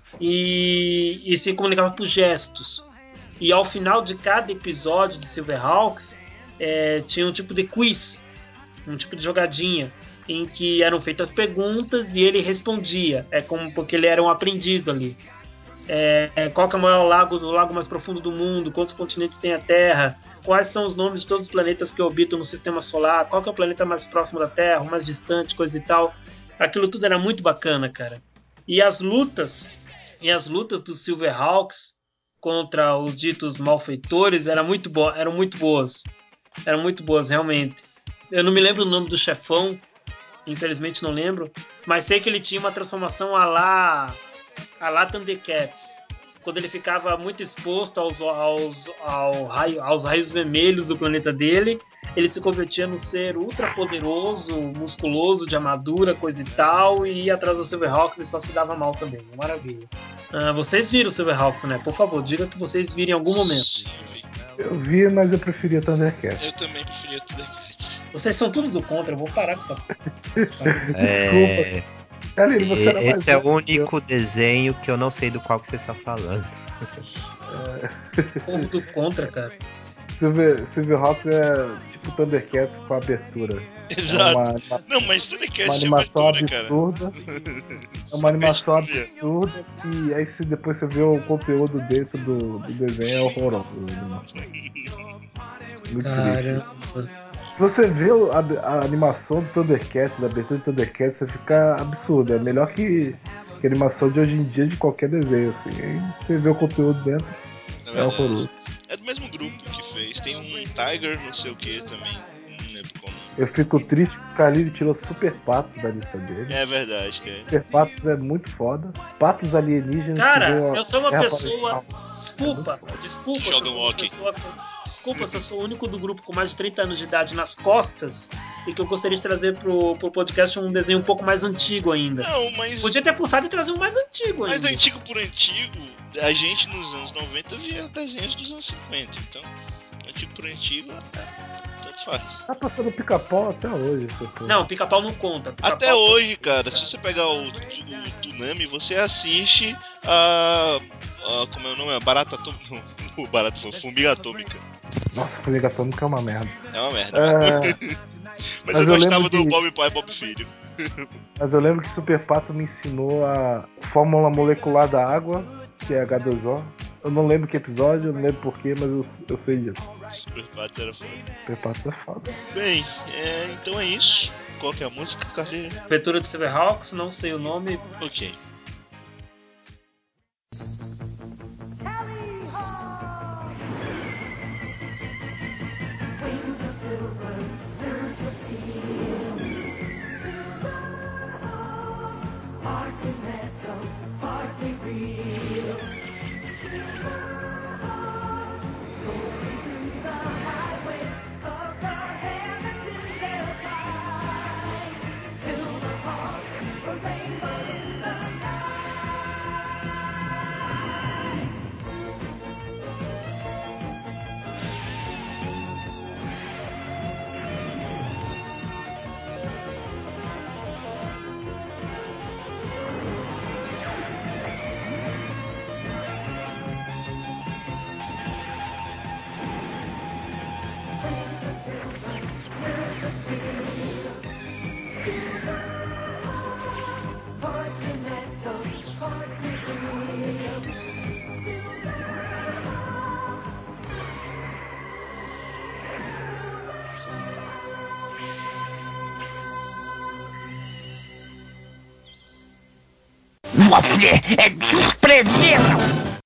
E se comunicava por gestos. E ao final de cada episódio de Silverhawks, tinha um tipo de quiz, um tipo de jogadinha, em que eram feitas perguntas e ele respondia. Porque ele era um aprendiz ali. Qual que é o maior lago mais profundo do mundo? Quantos continentes tem a Terra? Quais são os nomes de todos os planetas que orbitam no sistema solar? Qual que é o planeta mais próximo da Terra, o mais distante, coisa e tal? Aquilo tudo era muito bacana, cara. E as lutas dos Silverhawks contra os ditos malfeitores eram muito boas. Eram muito boas, realmente. Eu não me lembro o nome do chefão, infelizmente não lembro, mas sei que ele tinha uma transformação a lá Thundercats, quando ele ficava muito exposto aos raios vermelhos do planeta dele, ele se convertia no ser ultra poderoso, musculoso, de armadura, coisa e tal, e ia atrás dos Silverhawks e só se dava mal também. Maravilha. Vocês viram Silverhawks, né? Por favor, diga que vocês viram em algum momento. Sim, eu vi, mas eu preferia Thundercats. Eu também preferia Thundercats. Vocês são tudo do contra, eu vou parar com essa... Desculpa. Aline, você era mais Esse é o velho único desenho que eu não sei do qual que você está falando. Povo do contra, cara. Silverhawks é tipo Thundercats com abertura. Exato. Não, mas Uma Thundercats tinha animação abertura, cara. absurda. É uma animação absurda que aí se depois você vê o conteúdo dentro do desenho é horroroso. Muito triste. Se você vê a animação do Thundercats, da abertura do Thundercats, você fica absurdo. É melhor que a animação de hoje em dia de qualquer desenho. Assim. Aí você vê o conteúdo dentro, é horroroso. É do mesmo grupo que fez. Tem um Tiger, não sei o que também. Não lembro como. Eu fico triste que o Khalil tirou Super Patos da lista dele. É verdade, cara. Super Patos é muito foda. Patos alienígenas. Cara, que eu sou uma pessoa. Desculpa Desculpa se eu sou o único do grupo com mais de 30 anos de idade nas costas e que eu gostaria de trazer pro podcast um desenho um pouco mais antigo ainda. Não, mas. Podia ter forçado em trazer um mais antigo ainda. Mas antigo por antigo, a gente nos anos 90 via desenhos dos anos 50. Então, antigo por antigo, tanto faz. Tá passando Pica-Pau até hoje. Não, Pica-Pau não conta. Até hoje, cara, se você pegar o Toonami, você assiste a. Como é o nome? A Barata Atômica. O Barata foi Formiga Atômica. Nossa, Formiga Atômica é uma merda. É uma merda. Mas eu gostava do Bob Pai e Bob Filho. Mas eu lembro que Super Pato me ensinou a fórmula molecular da água, que é H2O. Eu não lembro que episódio, eu não lembro porquê, mas eu sei disso. Super Pato era foda. Super Pato é foda. Bem, então é isso. Qual que é a música, Carreira? Abertura de Silverhawks, não sei o nome. Ok. Você é desprezível!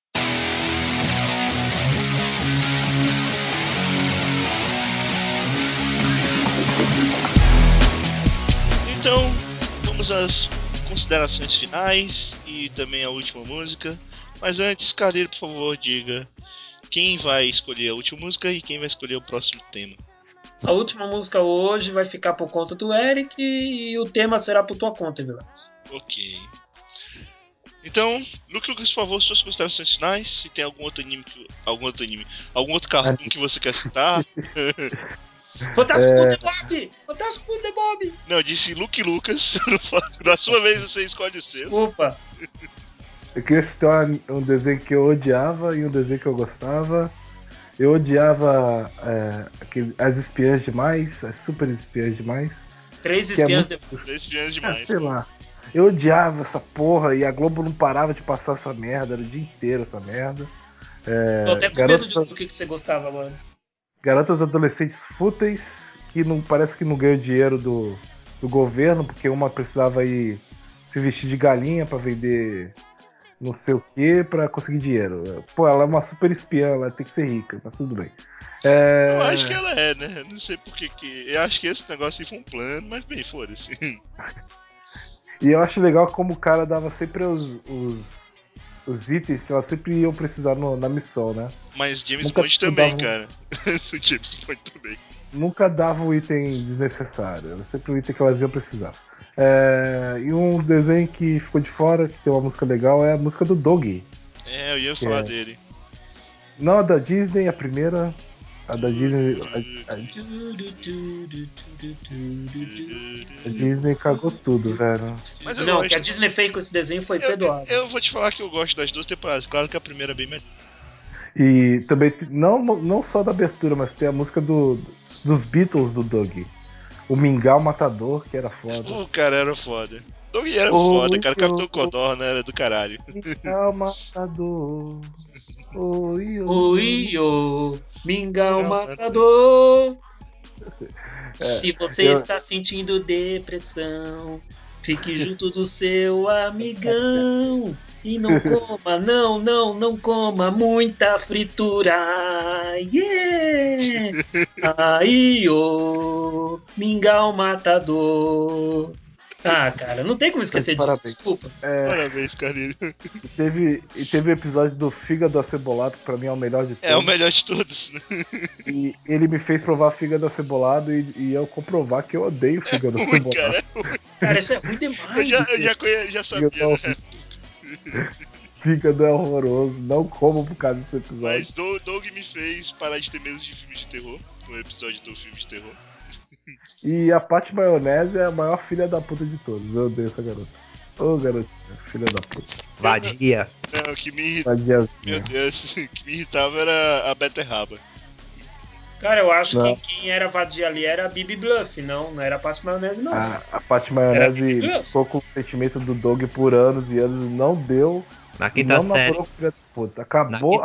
Então, vamos às considerações finais e também a última música. Mas antes, Carreiro, por favor, diga quem vai escolher a última música e quem vai escolher o próximo tema. A última música hoje vai ficar por conta do Eric e o tema será por tua conta, Vilas. Ok. Então, Lucas, por favor, suas considerações finais. Se tem algum outro cartoon que você quer citar. Fantástico Bob! Fantástico Bob! Não, eu disse Luke Lucas. Na sua vez você escolhe o seu. Desculpa. Eu queria citar um desenho que eu odiava e um desenho que eu gostava. Eu odiava as espiãs demais, as super espiãs demais. 3 espiãs demais. 3 espiãs demais. Sei lá. Eu odiava essa porra e a Globo não parava de passar essa merda, era o dia inteiro essa merda. Tô até com medo do que você gostava agora. Garotas adolescentes fúteis que não, parece que não ganham dinheiro do governo, porque uma precisava ir se vestir de galinha pra vender não sei o que pra conseguir dinheiro. Pô, ela é uma super espiã, ela tem que ser rica, mas tudo bem. Eu acho que ela é, né? Não sei por que. Eu acho que esse negócio aí foi um plano, mas bem, foda-se. E eu acho legal como o cara dava sempre os itens que elas sempre iam precisar na missão, né? Mas James Bond também, cara. O James Bond também. Nunca dava um item desnecessário, era sempre o item que elas iam precisar. E um desenho que ficou de fora, que tem uma música legal, é a música do Dog. Eu ia falar dele. Não a da Disney, a primeira. A da Disney. A Disney cagou tudo, velho. Mas eu Não, o gosto. que a Disney fez com esse desenho foi perdoável. Eu vou te falar que eu gosto das duas temporadas. Claro que a primeira é bem melhor. E também, não só da abertura, mas tem a música dos Beatles do Doug. O Mingau Matador, que era foda. O cara era foda. Doug era foda, cara. Capitão Codorna era do caralho. Mingau Matador. Oi, Oi, Mingau Matador. Se você está sentindo depressão, fique junto do seu amigão. E não coma, não coma muita fritura. Yeah! Aí, Mingau Matador. Ah, cara, não tem como esquecer disso, desculpa. Parabéns, Carlinhos. E teve o episódio do Fígado Acebolado, que pra mim é o melhor de todos. É o melhor de todos, né? E ele me fez provar fígado acebolado e eu comprovar que eu odeio fígado acebolado. Cara, isso é ruim demais. Eu já sabia, né? Fígado é horroroso, não como por causa desse episódio. Mas Doug me fez parar de ter medo de filmes de terror, no episódio do filme de terror. E a Paty Maionese é a maior filha da puta de todos. Eu odeio essa garota. Ô, garotinha, filha da puta. Vadia. Não, o que me irritava. Meu Deus, o que me irritava era a beterraba. Cara, eu acho que quem era vadia ali era a Bibi Bluff, não era a Paty Maionese, não. A Paty Maionese ficou com o sentimento do Doug por anos e anos e não deu. Na quinta série. Filha da puta. Acabou.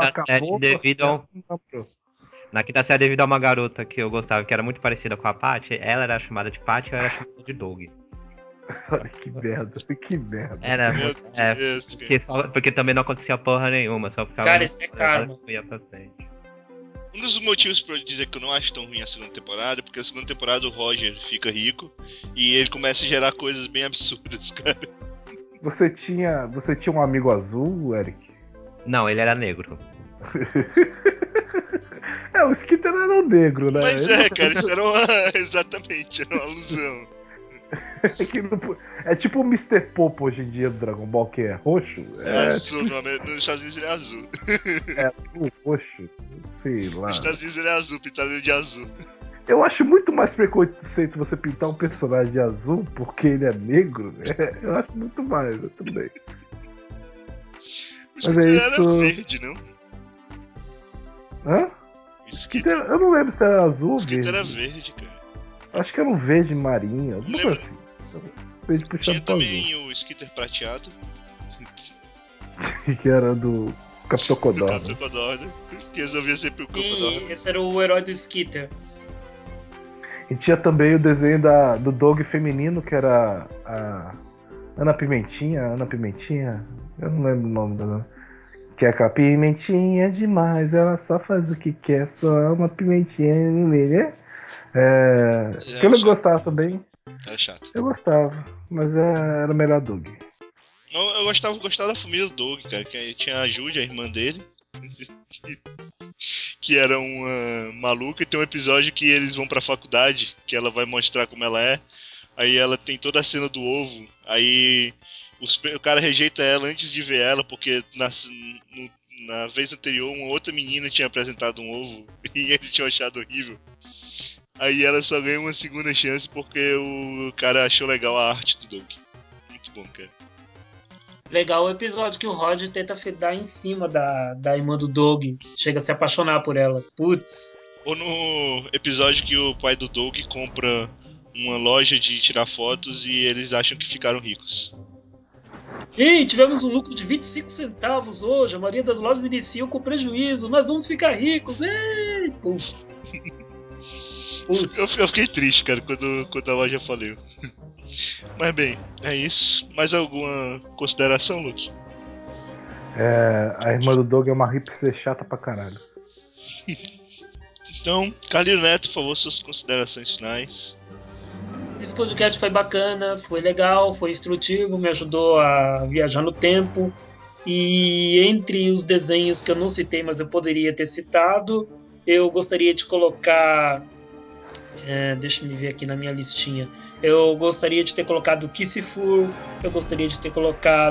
Na quinta série, devido a uma garota que eu gostava, que era muito parecida com a Paty, ela era chamada de Paty e eu era chamada de Doug. Olha que merda, que merda. Era, porque também não acontecia porra nenhuma, só ficava. Cara, isso é karma. Ia pra frente. Um dos motivos pra eu dizer que eu não acho tão ruim a segunda temporada é porque a segunda temporada o Roger fica rico e ele começa a gerar coisas bem absurdas, cara. Você tinha um amigo azul, Eric? Não, ele era negro. O Skitter era um negro, né? Mas cara, isso era exatamente, era uma alusão. É tipo o Mr. Popo hoje em dia do Dragon Ball, que é roxo. É azul, nos Estados Unidos ele é azul. É azul, roxo, sei lá. Nos Estados Unidos ele é azul, pintado ele de azul. Eu acho muito mais preconceito você pintar um personagem de azul porque ele é negro. Eu acho muito mais, eu também. Mas é isso. Era verde, não? Hã? Eu não lembro se era azul ou verde. Era verde, cara. Acho que era um verde marinho, alguma coisa assim. Verde puxado. Tinha também o Skitter prateado. Que era do Capitão Codorna. Do Capitão Codorna. Que resolvia sempre o Codorna. Sim, esse era o herói do Skitter. E tinha também o desenho do Doug feminino, que era a Ana Pimentinha. Eu não lembro o nome dela. Que é aquela pimentinha demais, ela só faz o que quer, só é uma pimentinha, né? Que eu não gostava também. Era chato. Eu gostava, mas era melhor Doug. Eu gostava da família do Doug, cara. Que tinha a Judy, a irmã dele. Que era uma maluca. E tem um episódio que eles vão pra faculdade, que ela vai mostrar como ela é. Aí ela tem toda a cena do ovo. Aí o cara rejeita ela antes de ver ela, porque na vez anterior uma outra menina tinha apresentado um ovo e ele tinha achado horrível. Aí ela só ganha uma segunda chance porque o cara achou legal a arte do Doug. Muito bom, cara. Legal o episódio que o Roger tenta dar em cima da irmã do Doug. Chega a se apaixonar por ela. Putz. Ou no episódio que o pai do Doug compra uma loja de tirar fotos e eles acham que ficaram ricos. Ei, tivemos um lucro de 25 centavos hoje. A maioria das lojas iniciam com prejuízo. Nós vamos ficar ricos. Ei, putz. Eu fiquei triste, cara, quando a loja faliu. Mas bem, é isso. Mais alguma consideração, Luke? A irmã do Doug é uma hipster chata pra caralho. Então, Carlinhos Neto, por favor, suas considerações finais. Esse podcast foi bacana, foi legal, foi instrutivo, me ajudou a viajar no tempo. E entre os desenhos que eu não citei, mas eu poderia ter citado, eu gostaria de colocar... deixa eu me ver aqui na minha listinha. Eu gostaria de ter colocado Kissifur, eu gostaria de ter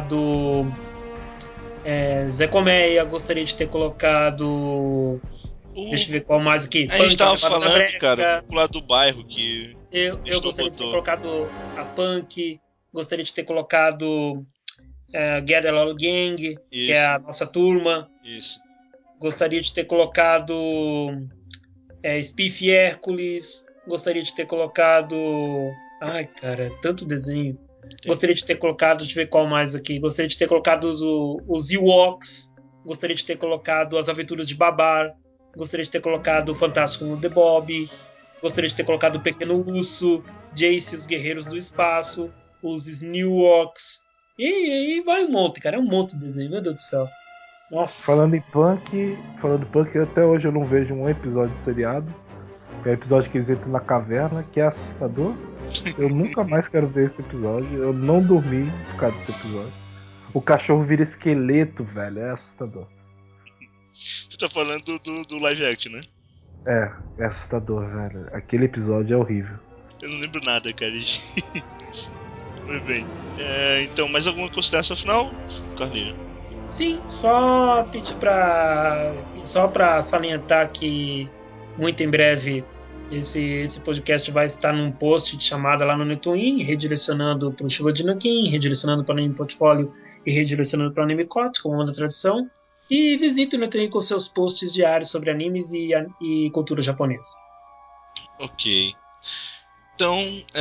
colocado Zé Colmeia, gostaria de ter colocado Deixa eu ver qual mais aqui. A gente tava Levada da falando, Breca. cara, pro lado do bairro que. Eu gostaria de ter colocado a Punk. Gostaria de ter colocado Gather All Gang, que é a nossa turma. Isso. Gostaria de ter colocado Spiff e Hércules. Gostaria de ter colocado. Ai, cara, tanto desenho. Gostaria de ter colocado, deixa eu ver qual mais aqui. Gostaria de ter colocado os Ewoks. Gostaria de ter colocado as Aventuras de Babar. Gostaria de ter colocado o Fantástico Mundo de Bob. Gostaria de ter colocado o Pequeno Urso, Jace e os Guerreiros do Espaço, os Sneewoks. E aí vai um monte, cara. É um monte de desenho, meu Deus do céu. Nossa. Falando em Punk, até hoje eu não vejo um episódio de seriado. É o episódio que eles entram na caverna, que é assustador. Eu nunca mais quero ver esse episódio. Eu não dormi por causa desse episódio. O cachorro vira esqueleto, velho. É assustador. Você tá falando do live action, né? É assustador, velho. Aquele episódio é horrível. Eu não lembro nada, cara. Muito bem. Então, mais alguma consideração final, Carlinhos? Sim, só pedir só pra salientar que muito em breve esse podcast vai estar num post de chamada lá no Netwin, redirecionando para o Chuva de Nanquim, redirecionando para o Anime Portfólio e redirecionando para o Anime Cote, como manda a tradição. E visite o Netwin com seus posts diários sobre animes e cultura japonesa. Ok. Então,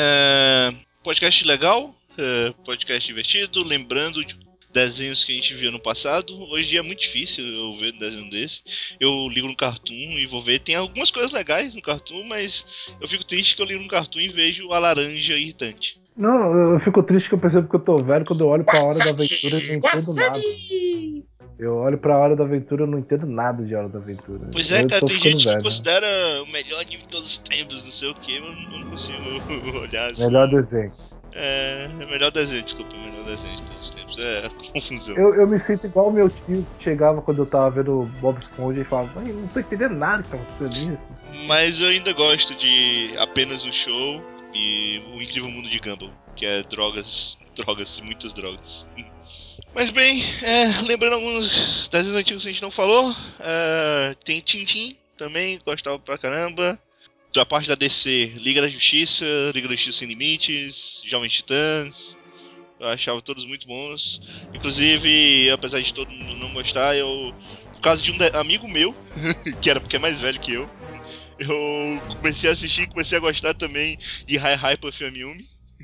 podcast legal, podcast divertido, lembrando de desenhos que a gente viu no passado. Hoje é muito difícil eu ver um desenho desse. Eu ligo no Cartoon e vou ver. Tem algumas coisas legais no Cartoon, mas eu fico triste que eu ligo no Cartoon e vejo a laranja irritante. Não, eu fico triste que eu percebo que eu tô velho quando eu olho pra Hora da Aventura e não entendo nada. Eu olho pra Hora da Aventura e não entendo nada de Hora da Aventura. Pois é, cara, tem gente velho, que considera o melhor anime de todos os tempos, não sei o que, eu não consigo olhar assim. Melhor desenho. Melhor desenho de todos os tempos. Confusão. Eu me sinto igual o meu tio que chegava quando eu tava vendo Bob Esponja e falava, mãe, não tô entendendo nada que tá acontecendo nisso. Mas eu ainda gosto de Apenas um Show e O Incrível Mundo de Gumball, que é drogas, muitas drogas. Mas bem, lembrando alguns desenhos antigos que a gente não falou, tem Tintin também, gostava pra caramba. Da parte da DC, Liga da Justiça Sem Limites, Jovens Titãs, eu achava todos muito bons. Inclusive, apesar de todo mundo não gostar, por causa de um amigo meu, porque é mais velho que eu comecei a assistir e comecei a gostar também de Hi Hi Puff Yumi.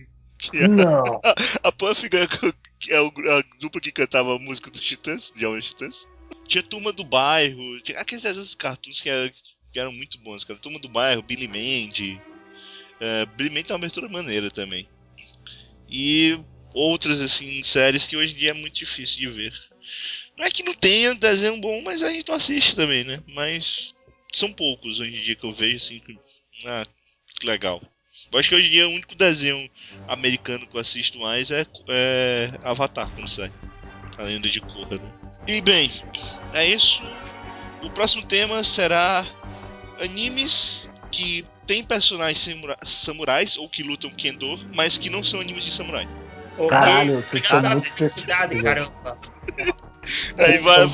Não! A Puff é a dupla que cantava a música dos Titãs, de Jovens Titãs. Tinha Turma do Bairro, tinha aqueles desenhos cartoons que eram muito bons, cara. Turma do Bairro, Billy Mandy. Billy Mandy tem uma abertura maneira também. E outras, assim, séries que hoje em dia é muito difícil de ver. Não é que não tenha desenho bom, mas a gente não assiste também, né? Mas são poucos hoje em dia que eu vejo, assim, que legal. Eu acho que hoje em dia o único desenho americano que eu assisto mais é Avatar, quando sai. A Lenda de Korra, né? E bem, é isso. O próximo tema será animes que tem personagens samurais ou que lutam Kendo, mas que não são animes de samurai. Caralho, vocês são muito específicos, caramba. Aí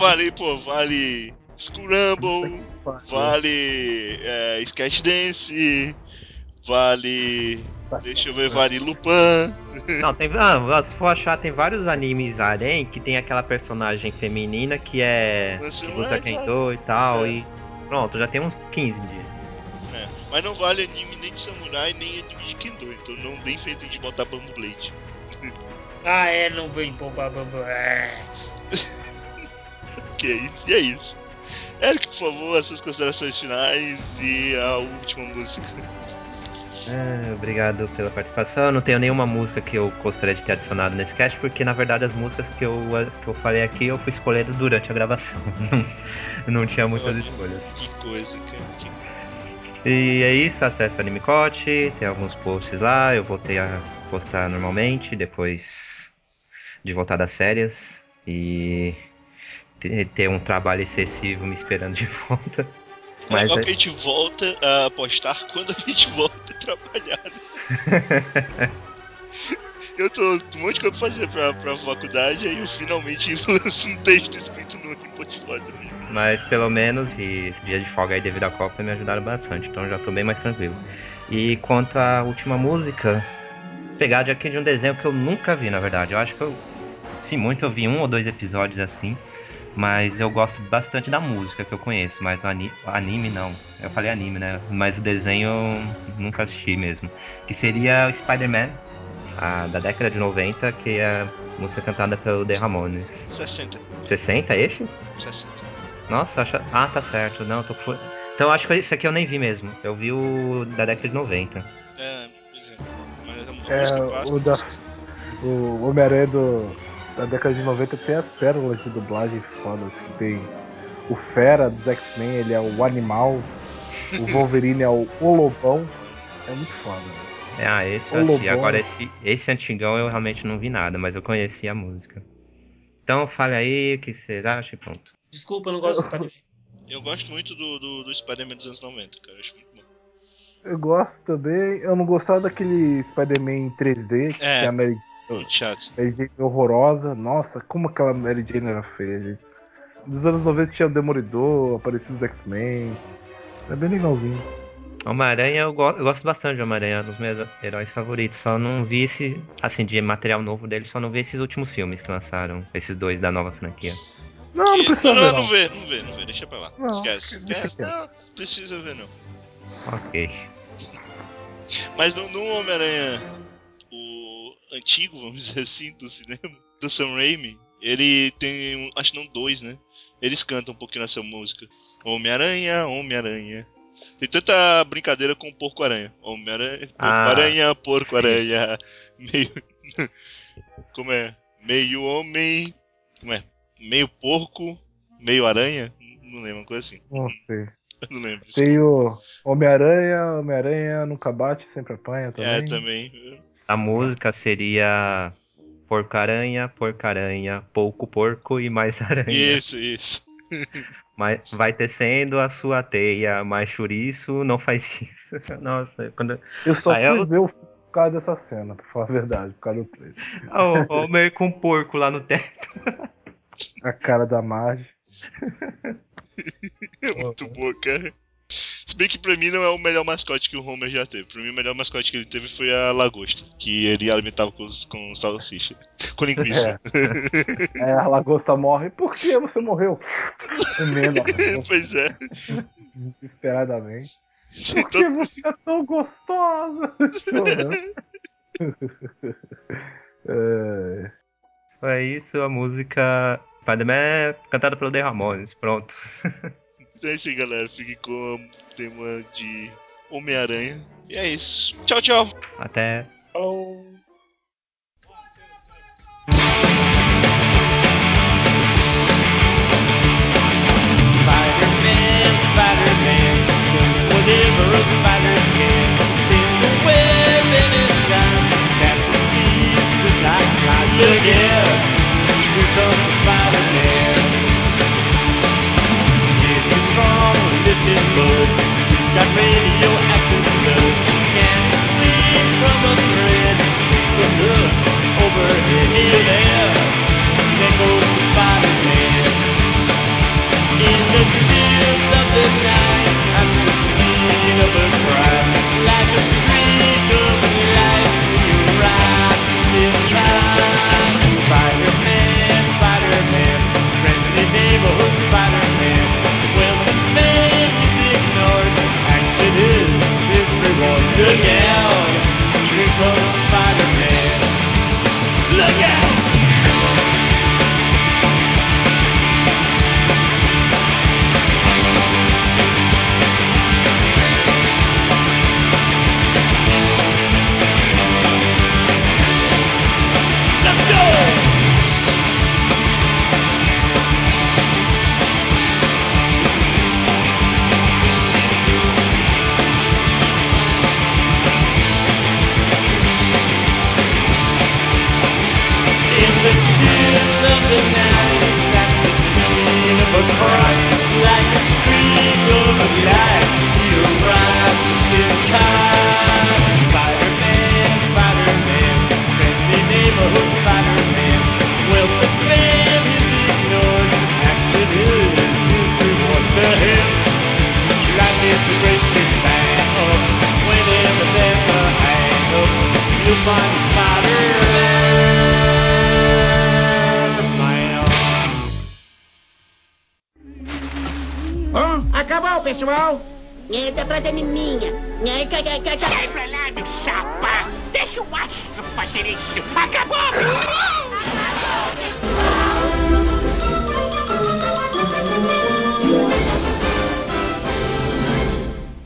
vale School Rumble, vale Sketch Dance, vale... Deixa eu ver, vale Lupin. Não, se for achar, tem vários animes harem que tem aquela personagem feminina que que luta Kendo e tal, e pronto, já tem uns 15 dias. Mas não vale anime nem de samurai, nem anime de Kendo, então não dê feito de botar Bamboo Blade. Não vem poupar Bamboo. Ok, e é isso. Eric, por favor, as suas considerações finais e a última música. Obrigado pela participação. Eu não tenho nenhuma música que eu gostaria de ter adicionado nesse cast, porque na verdade as músicas que eu falei aqui eu fui escolhendo durante a gravação. Não tinha muitas escolhas. Que coisa, cara. E é isso, acesse o Animecote, tem alguns posts lá, eu voltei a postar normalmente, depois de voltar das férias, e ter um trabalho excessivo me esperando de volta. Mas legal que a gente volta a postar quando a gente volta a trabalhar. Eu tô um monte de coisa pra fazer pra faculdade, aí eu finalmente lanço um texto escrito no portfólio. Mas pelo menos, e esse dia de folga aí devido à Copa me ajudaram bastante, então já tô bem mais tranquilo. E quanto à última música, pegar de aqui de um desenho que eu nunca vi, na verdade. Eu acho que se muito, eu vi 1 ou 2 episódios assim, mas eu gosto bastante da música que eu conheço, mas do anime não. Eu falei anime, né? Mas o desenho eu nunca assisti mesmo. Que seria o Spider-Man, da década de 90, que é a música cantada pelo The Ramones. 60. 60 é esse? 60. Nossa, ah, tá certo. Não, então acho que esse aqui eu nem vi mesmo. Eu vi o da década de 90. Pois é. Mas a música clássica. O Homem-Aranha da década de 90 tem as pérolas de dublagem fodas, que tem o Fera dos X-Men, ele é o animal, o Wolverine é o Lobão. É muito foda, né? Esse eu assisti. Agora esse antigão eu realmente não vi nada, mas eu conheci a música. Então fale aí o que vocês acham e pronto. Desculpa, eu não gosto de Spider-Man. Eu gosto muito do Spider-Man dos anos 90, cara. Eu acho muito bom. Eu gosto também. Eu não gostava daquele Spider-Man em 3D, que tinha a Mary Jane horrorosa. Nossa, como aquela Mary Jane era feia, gente. Dos anos 90 tinha o Demolidor, aparecia os X-Men. É bem legalzinho. Homem-Aranha, eu gosto bastante de Homem-Aranha, é um dos meus heróis favoritos. Só não vi esse, assim, de material novo dele, só não vi esses últimos filmes que lançaram, esses 2 da nova franquia. Não precisa ver, não. Não vê, deixa pra lá. Não, esquece. não Precisa ver, não. Ok. Mas no Homem-Aranha, o antigo, vamos dizer assim, do cinema, do Sam Raimi, ele tem, acho que não 2, né? Eles cantam um pouquinho nessa música. Homem-Aranha, Homem-Aranha. Tem tanta brincadeira com o Porco-Aranha. Homem-Aranha, Porco-Aranha, Porco-Aranha. Meio... Como é? Meio homem... Como é? Meio porco, meio aranha? Não lembro, uma coisa assim. Não sei. Eu não lembro. Tem o Homem-Aranha nunca bate, sempre apanha também. Também. A música seria Porco-Aranha, Porco-Aranha, pouco porco e mais aranha. Isso. Mas vai tecendo a sua teia, mas chouriço não faz isso. Nossa, quando... Eu só fui ver o filme por causa dessa cena, pra falar a verdade, por causa do trailer. O Homer com porco lá no teto. A cara da Marge. É muito boa, cara. Se bem que pra mim não é o melhor mascote que o Homer já teve. Pra mim o melhor mascote que ele teve foi a lagosta, que ele alimentava com salsicha, com linguiça. A lagosta morre. Por que você morreu? Comendo. Pois é. Desesperadamente. Por que você é tão gostosa? Chorando. Foi isso, a música Spider-Man cantada pelo The Ramones, pronto. Então é isso aí, galera. Fiquem com o tema de Homem-Aranha. E é isso. Tchau, tchau. Até. Falou. Spider-Man, Spider-Man, does whatever a spider can. Spins a web in his eyes, catches thieves just like flies. Look out, here comes the Spider-Man. Yes, he's strong, listen, bud. He's got radioactive blood. Can't sleep from a thread. pessoal? Essa frase é minha. Sai pra lá, meu chapa! Deixa o astro fazer isso! Acabou!